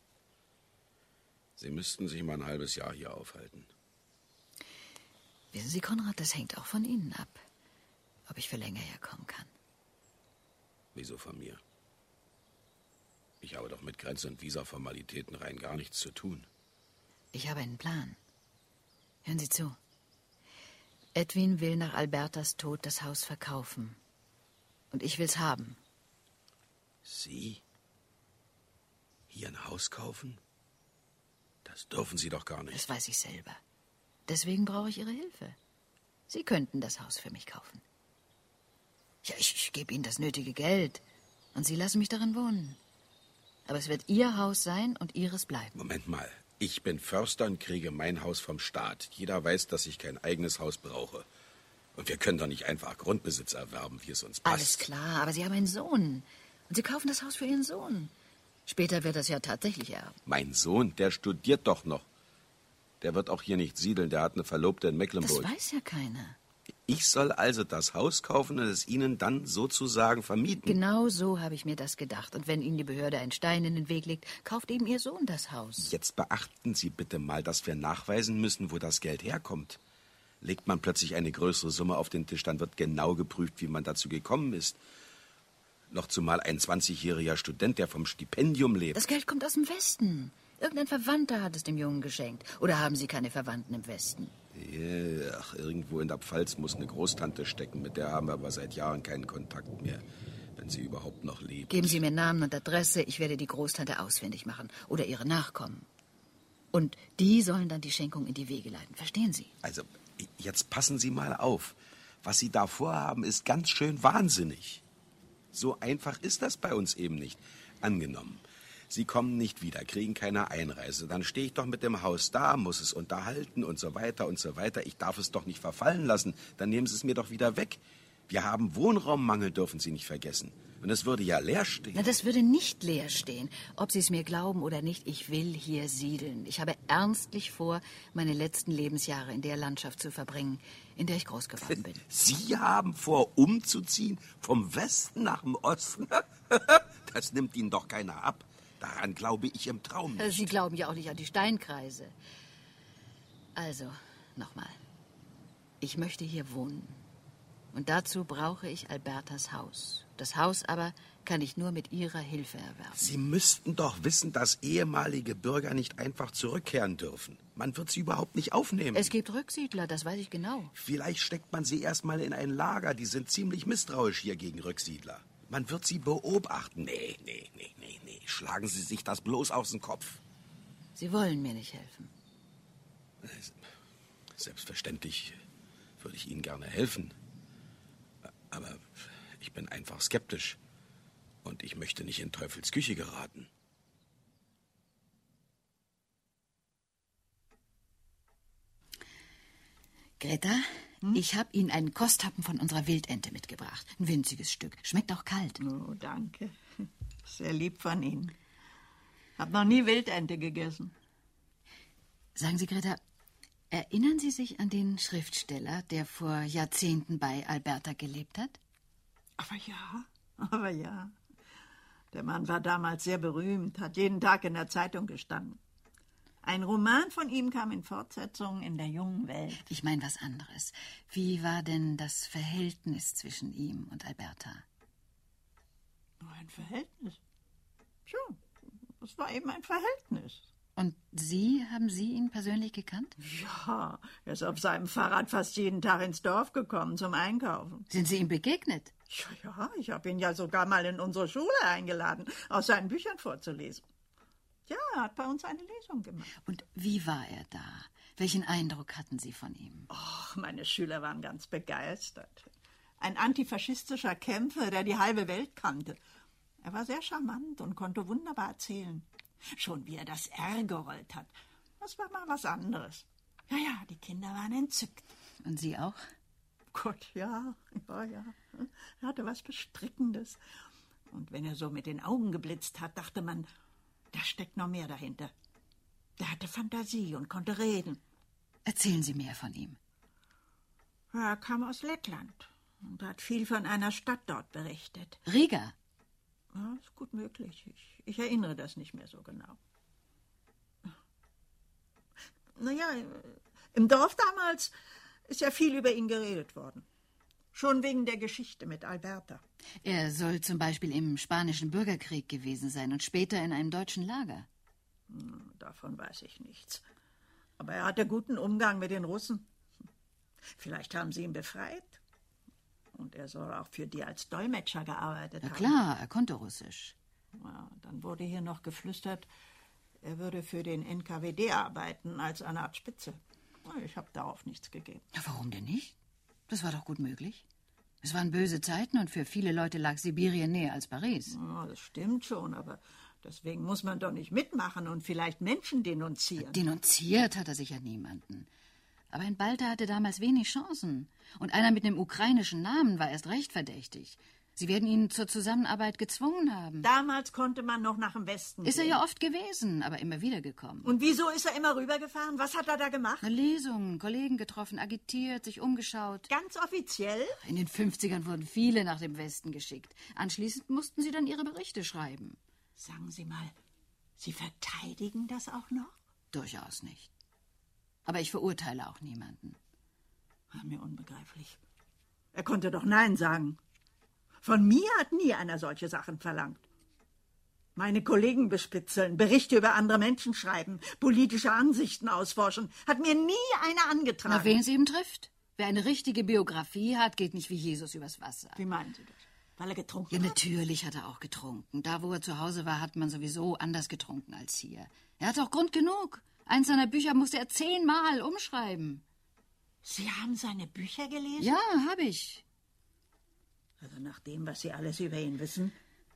Sie müssten sich mal ein halbes Jahr hier aufhalten. Wissen Sie, Konrad, das hängt auch von Ihnen ab, ob ich für länger herkommen kann. Wieso von mir? Ich habe doch mit Grenz- und Visa-Formalitäten rein gar nichts zu tun. Ich habe einen Plan. Hören Sie zu. Edwin will nach Albertas Tod das Haus verkaufen. Und ich will's haben. Sie? Hier ein Haus kaufen? Das dürfen Sie doch gar nicht. Das weiß ich selber. Deswegen brauche ich Ihre Hilfe. Sie könnten das Haus für mich kaufen. Ja, ich gebe Ihnen das nötige Geld. Und Sie lassen mich darin wohnen. Aber es wird Ihr Haus sein und Ihres bleiben. Moment mal. Ich bin Förster und kriege mein Haus vom Staat. Jeder weiß, dass ich kein eigenes Haus brauche. Und wir können doch nicht einfach Grundbesitz erwerben, wie es uns passt. Alles klar, aber Sie haben einen Sohn. Und Sie kaufen das Haus für Ihren Sohn. Später wird das ja tatsächlich erben. Mein Sohn, der studiert doch noch. Der wird auch hier nicht siedeln, der hat eine Verlobte in Mecklenburg. Das weiß ja keiner. Ich soll also das Haus kaufen und es Ihnen dann sozusagen vermieten? Genau so habe ich mir das gedacht. Und wenn Ihnen die Behörde einen Stein in den Weg legt, kauft eben Ihr Sohn das Haus. Jetzt beachten Sie bitte mal, dass wir nachweisen müssen, wo das Geld herkommt. Legt man plötzlich eine größere Summe auf den Tisch, dann wird genau geprüft, wie man dazu gekommen ist. Noch zumal ein 20-jähriger Student, der vom Stipendium lebt. Das Geld kommt aus dem Westen. Irgendein Verwandter hat es dem Jungen geschenkt. Oder haben Sie keine Verwandten im Westen? Ja, ach, irgendwo in der Pfalz muss eine Großtante stecken. Mit der haben wir aber seit Jahren keinen Kontakt mehr. Wenn sie überhaupt noch lebt. Geben Sie mir Namen und Adresse. Ich werde die Großtante ausfindig machen. Oder ihre Nachkommen. Und die sollen dann die Schenkung in die Wege leiten. Verstehen Sie? Also, jetzt passen Sie mal auf. Was Sie da vorhaben, ist ganz schön wahnsinnig. So einfach ist das bei uns eben nicht. Angenommen, Sie kommen nicht wieder, kriegen keine Einreise. Dann stehe ich doch mit dem Haus da, muss es unterhalten und so weiter und so weiter. Ich darf es doch nicht verfallen lassen. Dann nehmen Sie es mir doch wieder weg. Wir haben Wohnraummangel, dürfen Sie nicht vergessen. Und es würde ja leer stehen. Na, das würde nicht leer stehen. Ob Sie es mir glauben oder nicht, ich will hier siedeln. Ich habe ernstlich vor, meine letzten Lebensjahre in der Landschaft zu verbringen, in der ich groß geworden bin. Sie haben vor, umzuziehen? Vom Westen nach dem Osten? Das nimmt Ihnen doch keiner ab. Daran glaube ich im Traum nicht. Sie glauben ja auch nicht an die Steinkreise. Also, nochmal. Ich möchte hier wohnen. Und dazu brauche ich Albertas Haus. Das Haus aber kann ich nur mit Ihrer Hilfe erwerben. Sie müssten doch wissen, dass ehemalige Bürger nicht einfach zurückkehren dürfen. Man wird sie überhaupt nicht aufnehmen. Es gibt Rücksiedler, das weiß ich genau. Vielleicht steckt man sie erstmal in ein Lager. Die sind ziemlich misstrauisch hier gegen Rücksiedler. Man wird sie beobachten. Nee. Schlagen Sie sich das bloß aus dem Kopf. Sie wollen mir nicht helfen. Selbstverständlich würde ich Ihnen gerne helfen. Aber ich bin einfach skeptisch. Und ich möchte nicht in Teufels Küche geraten. Greta, ich habe Ihnen einen Kosthappen von unserer Wildente mitgebracht. Ein winziges Stück. Schmeckt auch kalt. Oh, danke. Sehr lieb von Ihnen. Hab noch nie Wildente gegessen. Sagen Sie, Greta, erinnern Sie sich an den Schriftsteller, der vor Jahrzehnten bei Alberta gelebt hat? Aber ja. Der Mann war damals sehr berühmt, hat jeden Tag in der Zeitung gestanden. Ein Roman von ihm kam in Fortsetzung in der Jungen Welt. Ich meine was anderes. Wie war denn das Verhältnis zwischen ihm und Alberta? Ein Verhältnis? Tja, es war eben ein Verhältnis. Und haben Sie ihn persönlich gekannt? Ja, er ist auf seinem Fahrrad fast jeden Tag ins Dorf gekommen zum Einkaufen. Sind Sie ihm begegnet? Ja, ich habe ihn ja sogar mal in unsere Schule eingeladen, aus seinen Büchern vorzulesen. Ja, er hat bei uns eine Lesung gemacht. Und wie war er da? Welchen Eindruck hatten Sie von ihm? Ach, meine Schüler waren ganz begeistert. Ein antifaschistischer Kämpfer, der die halbe Welt kannte. Er war sehr charmant und konnte wunderbar erzählen. Schon wie er das R gerollt hat. Das war mal was anderes. Ja, die Kinder waren entzückt. Und Sie auch? Gott, ja. Er hatte was Bestrickendes. Und wenn er so mit den Augen geblitzt hat, dachte man, da steckt noch mehr dahinter. Der hatte Fantasie und konnte reden. Erzählen Sie mehr von ihm. Er kam aus Lettland und hat viel von einer Stadt dort berichtet. Riga? Ja, ist gut möglich. Ich erinnere das nicht mehr so genau. Naja, im Dorf damals ist ja viel über ihn geredet worden. Schon wegen der Geschichte mit Alberta. Er soll zum Beispiel im Spanischen Bürgerkrieg gewesen sein und später in einem deutschen Lager. Davon weiß ich nichts. Aber er hatte guten Umgang mit den Russen. Vielleicht haben sie ihn befreit. Und er soll auch für die als Dolmetscher gearbeitet haben. Na klar, er konnte Russisch. Ja, dann wurde hier noch geflüstert, er würde für den NKWD arbeiten, als eine Art Spitze. Ich habe darauf nichts gegeben. Ja, warum denn nicht? Das war doch gut möglich. Es waren böse Zeiten und für viele Leute lag Sibirien näher als Paris. Ja, das stimmt schon, aber deswegen muss man doch nicht mitmachen und vielleicht Menschen denunzieren. Denunziert hat er sicher niemanden. Aber in Balta hatte damals wenig Chancen. Und einer mit einem ukrainischen Namen war erst recht verdächtig. Sie werden ihn zur Zusammenarbeit gezwungen haben. Damals konnte man noch nach dem Westen Ist er gehen. ja oft gewesen, aber immer wieder gekommen. Und wieso ist er immer rübergefahren? Was hat er da gemacht? Lesungen, Kollegen getroffen, agitiert, sich umgeschaut. Ganz offiziell? In den 50ern wurden viele nach dem Westen geschickt. Anschließend mussten sie dann ihre Berichte schreiben. Sagen Sie mal, Sie verteidigen das auch noch? Durchaus nicht. Aber ich verurteile auch niemanden. Mir unbegreiflich. Er konnte doch Nein sagen. Von mir hat nie einer solche Sachen verlangt. Meine Kollegen bespitzeln, Berichte über andere Menschen schreiben, politische Ansichten ausforschen, hat mir nie einer angetragen. Na, wen es ihm trifft. Wer eine richtige Biografie hat, geht nicht wie Jesus übers Wasser. Wie meinen Sie das? Weil er getrunken Ja, hat? natürlich hat er auch getrunken. Da, wo er zu Hause war, hat man sowieso anders getrunken als hier. Er hat auch Grund genug. Eins seiner Bücher musste er 10-mal umschreiben. Sie haben seine Bücher gelesen? Ja, habe ich. Also nach dem, was Sie alles über ihn wissen?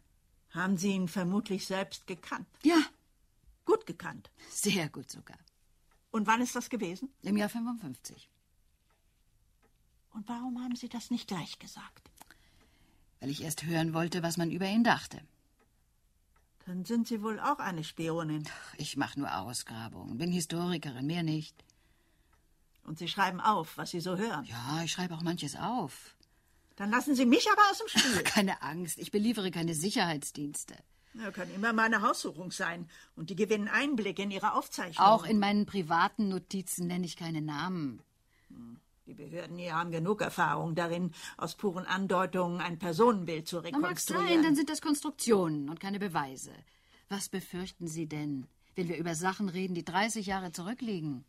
Haben Sie ihn vermutlich selbst gekannt? Ja, Gut gekannt. sehr gut sogar. Und wann ist das gewesen? Im Jahr 55. Und warum haben Sie das nicht gleich gesagt? Weil ich erst hören wollte, was man über ihn dachte. Dann sind Sie wohl auch eine Spionin. Ich mache nur Ausgrabungen, bin Historikerin, mehr nicht. Und Sie schreiben auf, was Sie so hören. Ja, ich schreibe auch manches auf. Dann lassen Sie mich aber aus dem Spiel. Keine Angst, ich beliefere keine Sicherheitsdienste. Ja, kann immer meine Haussuchung sein. Und die gewinnen Einblick in Ihre Aufzeichnungen. Auch in meinen privaten Notizen nenne ich keine Namen. Die Behörden hier haben genug Erfahrung darin, aus puren Andeutungen ein Personenbild zu Na, mag rekonstruieren. sein, dann sind das Konstruktionen und keine Beweise. Was befürchten Sie denn, wenn wir über Sachen reden, die 30 Jahre zurückliegen?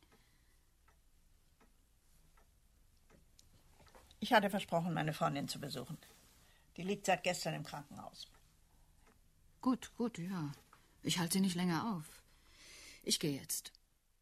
Ich hatte versprochen, meine Freundin zu besuchen. Die liegt seit gestern im Krankenhaus. Gut, ja. Ich halte Sie nicht länger auf. Ich gehe jetzt.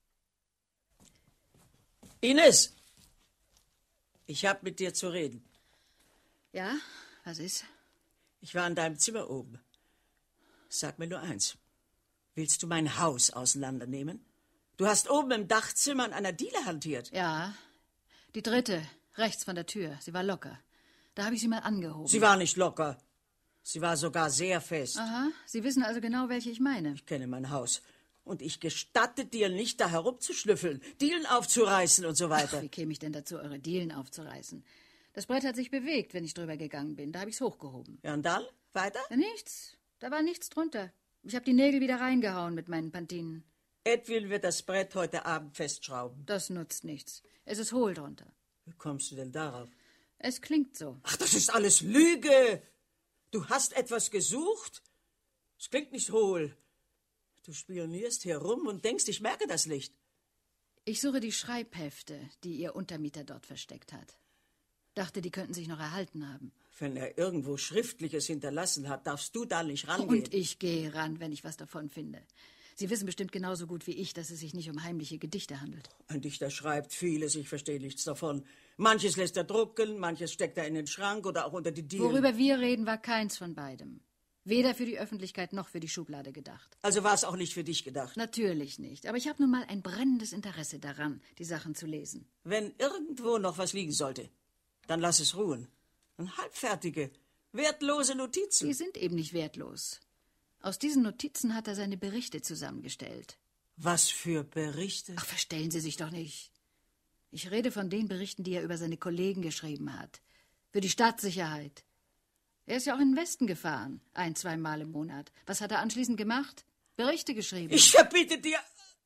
Ines, ich habe mit dir zu reden. Ja, was ist? Ich war in deinem Zimmer oben. Sag mir nur eins. Willst du mein Haus auseinandernehmen? Du hast oben im Dachzimmer an einer Diele hantiert. Ja, die dritte, rechts von der Tür. Sie war locker. Da habe ich sie mal angehoben. Sie war nicht locker. Sie war sogar sehr fest. Aha, Sie wissen also genau, welche ich meine. Ich kenne mein Haus. Und ich gestatte dir nicht, da herumzuschlüffeln, Dielen aufzureißen und so weiter. Ach, wie käme ich denn dazu, eure Dielen aufzureißen? Das Brett hat sich bewegt, wenn ich drüber gegangen bin. Da habe ich es hochgehoben. Ja, und dann? Weiter? Ja, nichts. Da war nichts drunter. Ich habe die Nägel wieder reingehauen mit meinen Pantinen. Edwin wird das Brett heute Abend festschrauben. Das nutzt nichts. Es ist hohl drunter. Wie kommst du denn darauf? Es klingt so. Ach, das ist alles Lüge. Du hast etwas gesucht? Es klingt nicht hohl. Du spionierst hier rum und denkst, ich merke das nicht. Ich suche die Schreibhefte, die Ihr Untermieter dort versteckt hat. Dachte, die könnten sich noch erhalten haben. Wenn er irgendwo Schriftliches hinterlassen hat, darfst du da nicht rangehen. Und ich gehe ran, wenn ich was davon finde. Sie wissen bestimmt genauso gut wie ich, dass es sich nicht um heimliche Gedichte handelt. Ein Dichter schreibt vieles, ich verstehe nichts davon. Manches lässt er drucken, manches steckt er in den Schrank oder auch unter die Dielen. Worüber wir reden, war keins von beidem. Weder für die Öffentlichkeit noch für die Schublade gedacht. Also war es auch nicht für dich gedacht? Natürlich nicht. Aber ich habe nun mal ein brennendes Interesse daran, die Sachen zu lesen. Wenn irgendwo noch was liegen sollte, dann lass es ruhen. Und halbfertige, wertlose Notizen. Die sind eben nicht wertlos. Aus diesen Notizen hat er seine Berichte zusammengestellt. Was für Berichte? Ach, verstellen Sie sich doch nicht. Ich rede von den Berichten, die er über seine Kollegen geschrieben hat. Für die Staatssicherheit. Er ist ja auch in den Westen gefahren, 1-2 Mal im Monat. Was hat er anschließend gemacht? Berichte geschrieben. Ich verbiete dir.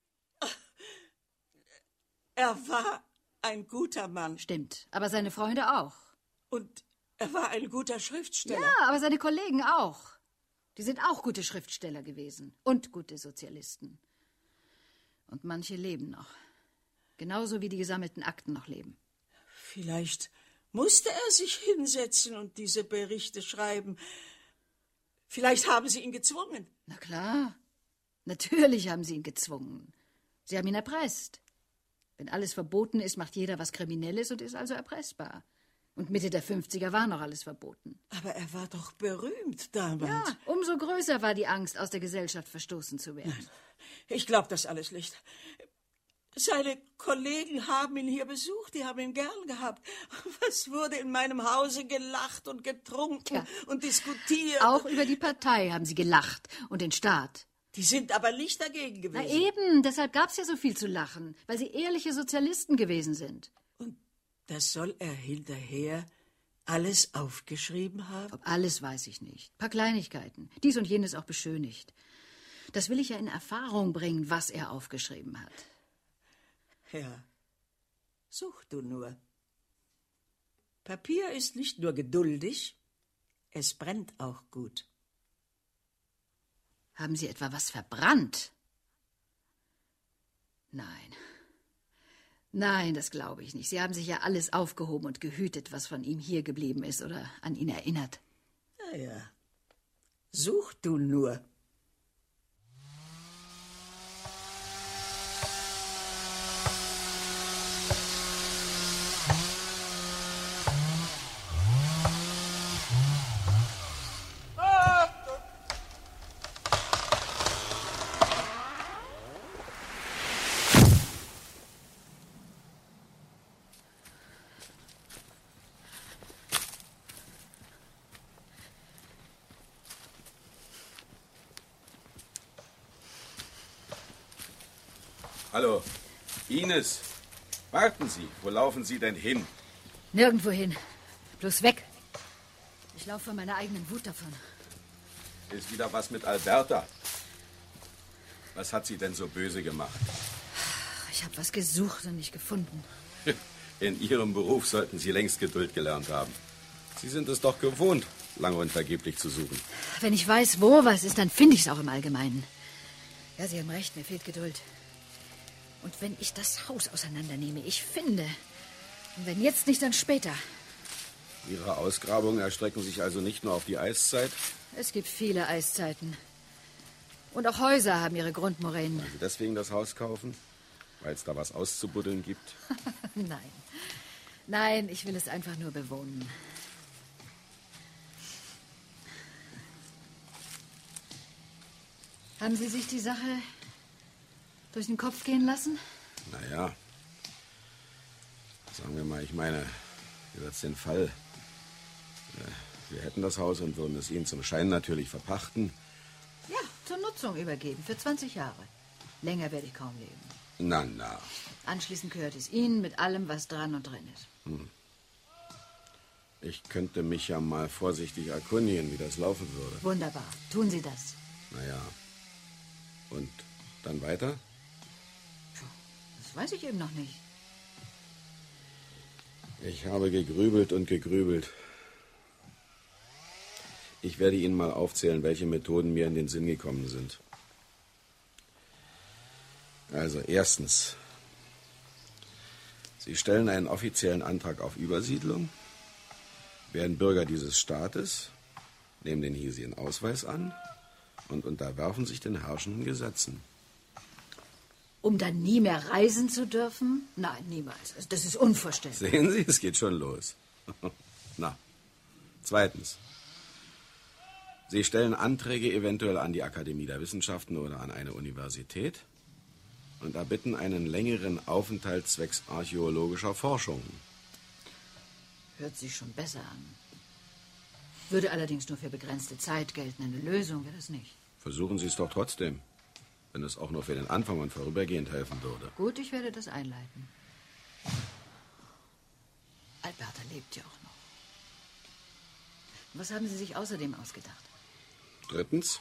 Er war ein guter Mann. Stimmt, aber seine Freunde auch. Und er war ein guter Schriftsteller. Ja, aber seine Kollegen auch. Die sind auch gute Schriftsteller gewesen. Und gute Sozialisten. Und manche leben noch. Genauso wie die gesammelten Akten noch leben. Vielleicht musste er sich hinsetzen und diese Berichte schreiben. Vielleicht haben sie ihn gezwungen. Na klar. Natürlich haben sie ihn gezwungen. Sie haben ihn erpresst. Wenn alles verboten ist, macht jeder was Kriminelles und ist also erpressbar. Und Mitte der 50er war noch alles verboten. Aber er war doch berühmt damals. Ja, umso größer war die Angst, aus der Gesellschaft verstoßen zu werden. Ich glaube das alles nicht. Seine Kollegen haben ihn hier besucht, die haben ihn gern gehabt. Was wurde in meinem Hause gelacht und getrunken und diskutiert. Auch über die Partei haben sie gelacht und den Staat. Die sind aber nicht dagegen gewesen. Na eben, deshalb gab's ja so viel zu lachen, weil sie ehrliche Sozialisten gewesen sind. Und das soll er hinterher alles aufgeschrieben haben? Ob alles, weiß ich nicht. Ein paar Kleinigkeiten. Dies und jenes auch beschönigt. Das will ich ja in Erfahrung bringen, was er aufgeschrieben hat. Ja, such du nur. Papier ist nicht nur geduldig, es brennt auch gut. Haben Sie etwa was verbrannt? Nein. Nein, das glaube ich nicht. Sie haben sich ja alles aufgehoben und gehütet, was von ihm hier geblieben ist oder an ihn erinnert. Na ja, such du nur. Hallo, Ines. Warten Sie, wo laufen Sie denn hin? Nirgendwo hin. Bloß weg. Ich laufe von meiner eigenen Wut davon. Ist wieder was mit Alberta. Was hat sie denn so böse gemacht? Ich habe was gesucht und nicht gefunden. In Ihrem Beruf sollten Sie längst Geduld gelernt haben. Sie sind es doch gewohnt, lange und vergeblich zu suchen. Wenn ich weiß, wo was ist, dann finde ich es auch im Allgemeinen. Ja, Sie haben recht, mir fehlt Geduld. Und wenn ich das Haus auseinandernehme, ich finde. Und wenn jetzt nicht, dann später. Ihre Ausgrabungen erstrecken sich also nicht nur auf die Eiszeit? Es gibt viele Eiszeiten. Und auch Häuser haben ihre Grundmoränen. Wollen Sie deswegen das Haus kaufen? Weil es da was auszubuddeln gibt? Nein. Nein, ich will es einfach nur bewohnen. Haben Sie sich die Sache durch den Kopf gehen lassen? Naja. Sagen wir mal, ich meine, wie wird's den Fall? Wir hätten das Haus und würden es Ihnen zum Schein natürlich verpachten. Ja, zur Nutzung übergeben, für 20 Jahre. Länger werde ich kaum leben. Na. Anschließend gehört es Ihnen mit allem, was dran und drin ist. Ich könnte mich ja mal vorsichtig erkundigen, wie das laufen würde. Wunderbar, tun Sie das. Naja. Und dann weiter? Das weiß ich eben noch nicht. Ich habe gegrübelt und gegrübelt. Ich werde Ihnen mal aufzählen, welche Methoden mir in den Sinn gekommen sind. Also erstens. Sie stellen einen offiziellen Antrag auf Übersiedlung, werden Bürger dieses Staates, nehmen den hiesigen Ausweis an und unterwerfen sich den herrschenden Gesetzen. Um dann nie mehr reisen zu dürfen? Nein, niemals. Das ist unvorstellbar. Sehen Sie, es geht schon los. Na, zweitens. Sie stellen Anträge eventuell an die Akademie der Wissenschaften oder an eine Universität und erbitten einen längeren Aufenthalt zwecks archäologischer Forschung. Hört sich schon besser an. Würde allerdings nur für begrenzte Zeit gelten. Eine Lösung wäre das nicht. Versuchen Sie es doch trotzdem, wenn es auch nur für den Anfang und vorübergehend helfen würde. Gut, ich werde das einleiten. Alberta lebt ja auch noch. Was haben Sie sich außerdem ausgedacht? Drittens.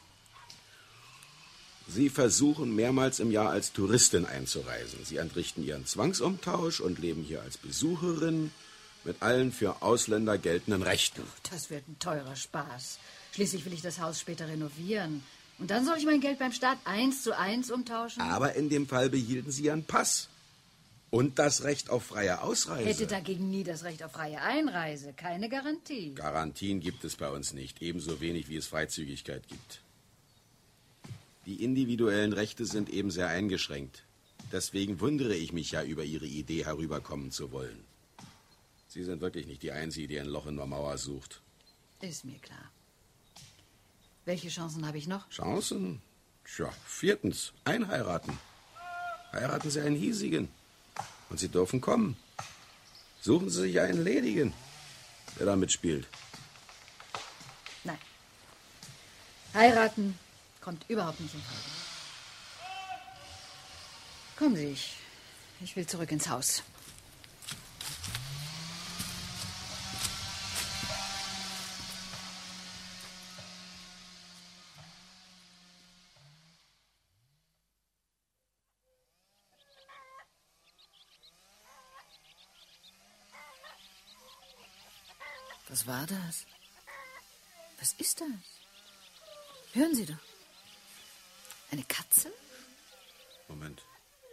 Sie versuchen mehrmals im Jahr als Touristin einzureisen. Sie entrichten Ihren Zwangsumtausch und leben hier als Besucherin mit allen für Ausländer geltenden Rechten. Das wird ein teurer Spaß. Schließlich will ich das Haus später renovieren. Und dann soll ich mein Geld beim Staat 1:1 umtauschen? Aber in dem Fall behielten Sie Ihren Pass. Und das Recht auf freie Ausreise. Hätte dagegen nie das Recht auf freie Einreise. Keine Garantie. Garantien gibt es bei uns nicht. Ebenso wenig, wie es Freizügigkeit gibt. Die individuellen Rechte sind eben sehr eingeschränkt. Deswegen wundere ich mich ja über Ihre Idee, herüberkommen zu wollen. Sie sind wirklich nicht die Einzige, die ein Loch in der Mauer sucht. Ist mir klar. Welche Chancen habe ich noch? Chancen? Tja, viertens, einheiraten. Heiraten Sie einen hiesigen. Und Sie dürfen kommen. Suchen Sie sich einen ledigen, der da mitspielt. Nein. Heiraten kommt überhaupt nicht in Frage. Kommen Sie, ich will zurück ins Haus. Was war das? Was ist das? Hören Sie doch. Eine Katze? Moment.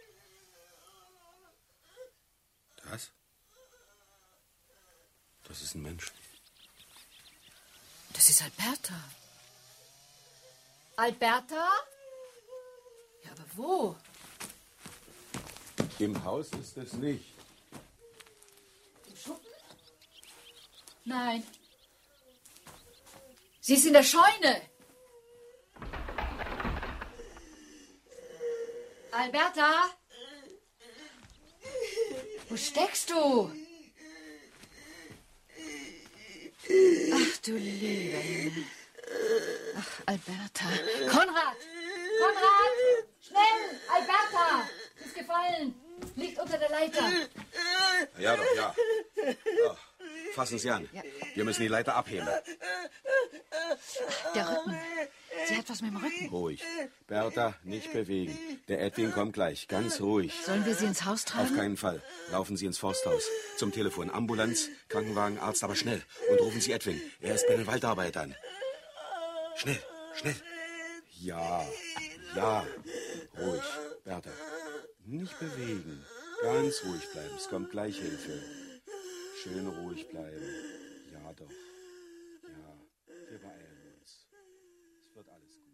Das ist ein Mensch. Das ist Alberta. Alberta? Ja, aber wo? Im Haus ist es nicht. Im Schuppen? Nein. Sie ist in der Scheune. Alberta? Wo steckst du? Ach, du lieber Himmel. Ach, Alberta. Konrad! Konrad! Schnell! Alberta! Sie ist gefallen! Leiter. Ja, doch, ja. Oh, fassen Sie an. Ja. Wir müssen die Leiter abheben. Der Rücken. Sie hat was mit dem Rücken. Ruhig. Bertha, nicht bewegen. Der Edwin kommt gleich. Ganz ruhig. Sollen wir sie ins Haus Auf tragen? keinen Fall. Laufen Sie ins Forsthaus. Zum Telefon. Ambulanz, Krankenwagen, Arzt, aber schnell. Und rufen Sie Edwin. Er ist bei den Waldarbeitern. Schnell, schnell. Ja, ja. Ruhig. Bertha, nicht bewegen. Ganz ruhig bleiben. Es kommt gleich Hilfe. Schön ruhig bleiben. Ja, doch. Ja, wir beeilen uns. Es wird alles gut.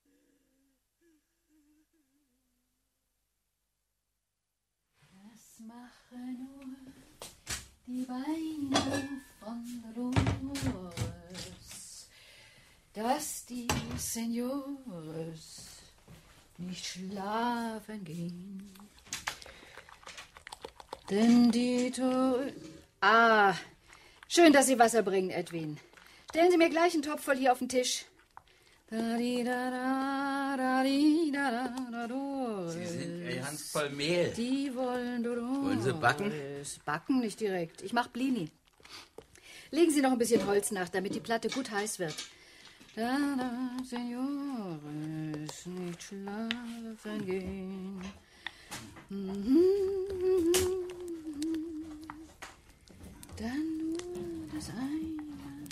Was machen nur die Beine von Dolores, dass die Senores nicht schlafen gehen? Denn die schön, dass Sie Wasser bringen, Edwin. Stellen Sie mir gleich einen Topf voll hier auf den Tisch. Sie sind ganz voll Mehl. Die wollen Dolores. Wollen Sie backen? Backen nicht direkt. Ich mach Blini. Legen Sie noch ein bisschen Holz nach, damit die Platte gut heiß wird. Senores, nicht schlafen gehen. Dann nur das eine.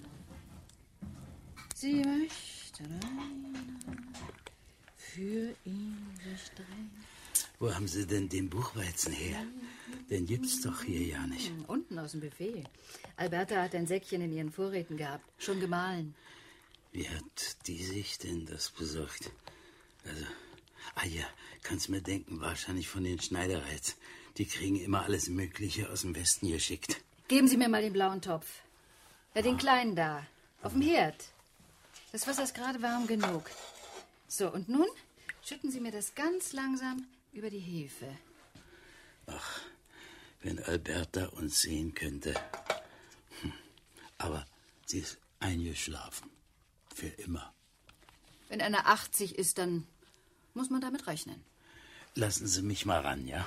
Sie möchte einer für ihn sich drehen. Wo haben Sie denn den Buchweizen her? Den gibt's doch hier ja nicht. Unten aus dem Buffet. Alberta hat ein Säckchen in ihren Vorräten gehabt. Schon gemahlen. Wie hat die sich denn das besorgt? Also, ja, kannst mir denken, wahrscheinlich von den Schneidereiz. Die kriegen immer alles Mögliche aus dem Westen geschickt. Geben Sie mir mal den blauen Topf. Ja, den kleinen da. Auf dem Herd. Das Wasser ist gerade warm genug. So, und nun schütten Sie mir das ganz langsam über die Hefe. Ach, wenn Alberta uns sehen könnte. Aber sie ist eingeschlafen. Für immer. Wenn einer 80 ist, dann muss man damit rechnen. Lassen Sie mich mal ran, ja?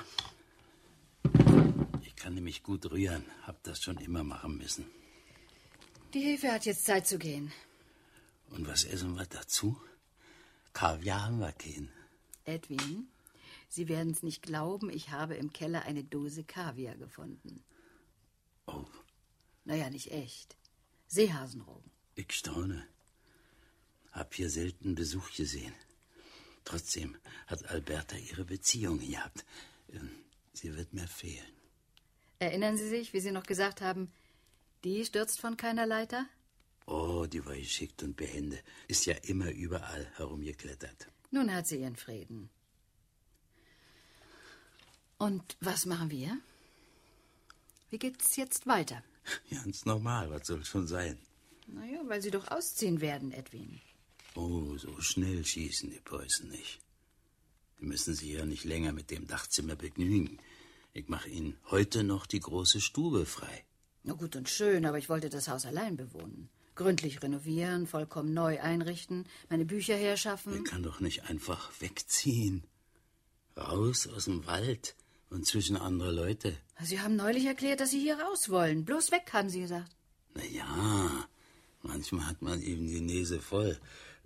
Ich kann nämlich gut rühren. Hab das schon immer machen müssen. Die Hefe hat jetzt Zeit zu gehen. Und was essen wir dazu? Kaviar haben wir keinen. Edwin, Sie werden es nicht glauben, ich habe im Keller eine Dose Kaviar gefunden. Oh. Naja, nicht echt. Seehasenrogen. Ich staune. Hab hier selten Besuch gesehen. Trotzdem hat Alberta ihre Beziehung gehabt. Sie wird mir fehlen. Erinnern Sie sich, wie Sie noch gesagt haben, die stürzt von keiner Leiter? Oh, die war geschickt und behende. Ist ja immer überall herumgeklettert. Nun hat sie ihren Frieden. Und was machen wir? Wie geht's jetzt weiter? Ganz normal, was soll schon sein? Naja, weil Sie doch ausziehen werden, Edwin. Oh, so schnell schießen die Preußen nicht. Die müssen sich ja nicht länger mit dem Dachzimmer begnügen. Ich mache Ihnen heute noch die große Stube frei. Na gut und schön, aber ich wollte das Haus allein bewohnen. Gründlich renovieren, vollkommen neu einrichten, meine Bücher herschaffen. Ich kann doch nicht einfach wegziehen. Raus aus dem Wald und zwischen andere Leute. Sie haben neulich erklärt, dass Sie hier raus wollen. Bloß weg, haben Sie gesagt. Na ja, manchmal hat man eben die Nase voll.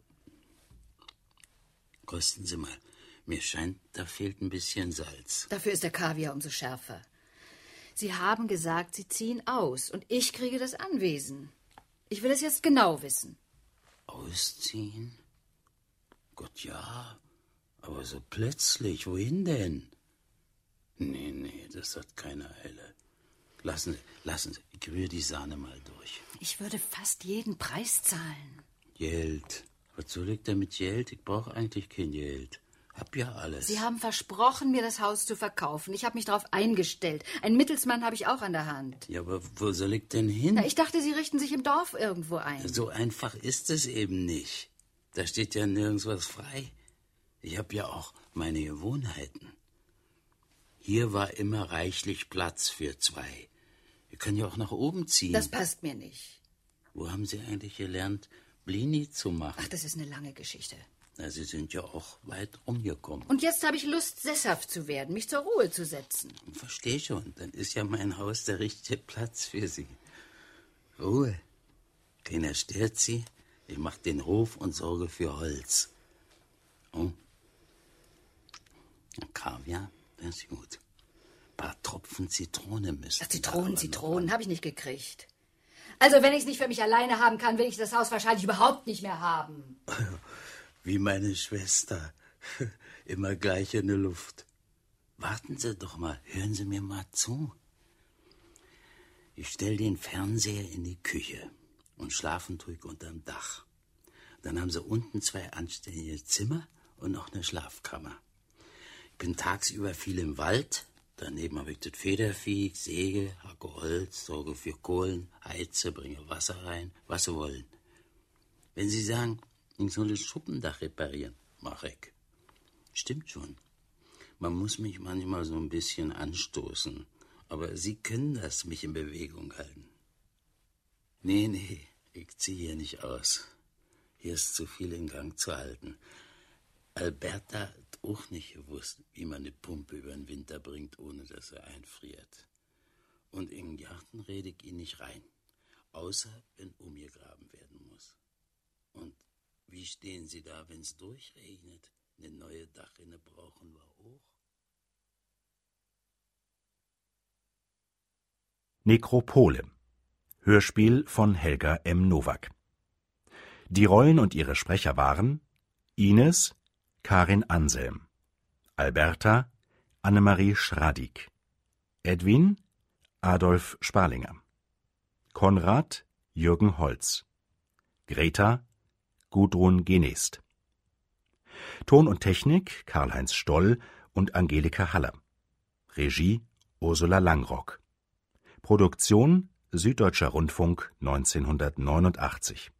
Kosten Sie mal. Mir scheint, da fehlt ein bisschen Salz. Dafür ist der Kaviar umso schärfer. Sie haben gesagt, Sie ziehen aus und ich kriege das Anwesen. Ich will es jetzt genau wissen. Ausziehen? Gott, ja. Aber so plötzlich, wohin denn? Nee, das hat keine Eile. Lassen Sie, ich rühre die Sahne mal durch. Ich würde fast jeden Preis zahlen. Geld. Was soll ich denn mit Geld? Ich brauche eigentlich kein Geld. Hab ja alles. Sie haben versprochen, mir das Haus zu verkaufen. Ich habe mich darauf eingestellt. Einen Mittelsmann habe ich auch an der Hand. Ja, aber wo soll ich denn hin? Na, ich dachte, Sie richten sich im Dorf irgendwo ein. So einfach ist es eben nicht. Da steht ja nirgends was frei. Ich habe ja auch meine Gewohnheiten. Hier war immer reichlich Platz für zwei. Wir können ja auch nach oben ziehen. Das passt mir nicht. Wo haben Sie eigentlich gelernt, Blini zu machen? Ach, das ist eine lange Geschichte. Na, Sie sind ja auch weit umgekommen. Und jetzt habe ich Lust, sesshaft zu werden, mich zur Ruhe zu setzen. Verstehe schon. Dann ist ja mein Haus der richtige Platz für Sie. Ruhe. Keiner stört Sie. Ich mache den Hof und sorge für Holz. Oh. Kaviar, das ist gut. Ein paar Tropfen Zitrone müssen. Ach, Zitronen habe ich nicht gekriegt. Also wenn ich es nicht für mich alleine haben kann, will ich das Haus wahrscheinlich überhaupt nicht mehr haben. Wie meine Schwester. Immer gleich in der Luft. Warten Sie doch mal, hören Sie mir mal zu. Ich stelle den Fernseher in die Küche und schlafen tue ich unterm Dach. Dann haben Sie unten 2 anständige Zimmer und noch eine Schlafkammer. Ich bin tagsüber viel im Wald. Daneben habe ich das Federvieh, säge, hacke Holz, sorge für Kohlen, heize, bringe Wasser rein, was Sie wollen. Wenn Sie sagen, ich soll das Schuppendach reparieren, mache ich. Stimmt schon. Man muss mich manchmal so ein bisschen anstoßen. Aber Sie können das, mich in Bewegung halten. Nee, ich ziehe hier nicht aus. Hier ist zu viel in Gang zu halten. Alberta hat auch nicht gewusst, wie man eine Pumpe über den Winter bringt, ohne dass er einfriert. Und in den Garten rede ich ihn nicht rein, außer wenn umgegraben werden muss. Und wie stehen Sie da, wenn es durchregnet? Eine neue Dachrinne brauchen wir auch. Nekropole. Hörspiel von Helga M. Nowak. Die Rollen und ihre Sprecher waren Ines, Karin Anselm, Alberta, Annemarie Schradig, Edwin, Adolf Sparlinger, Konrad, Jürgen Holz, Greta, Gudrun Genest. Ton und Technik Karl-Heinz Stoll und Angelika Haller. Regie Ursula Langrock. Produktion Süddeutscher Rundfunk 1989.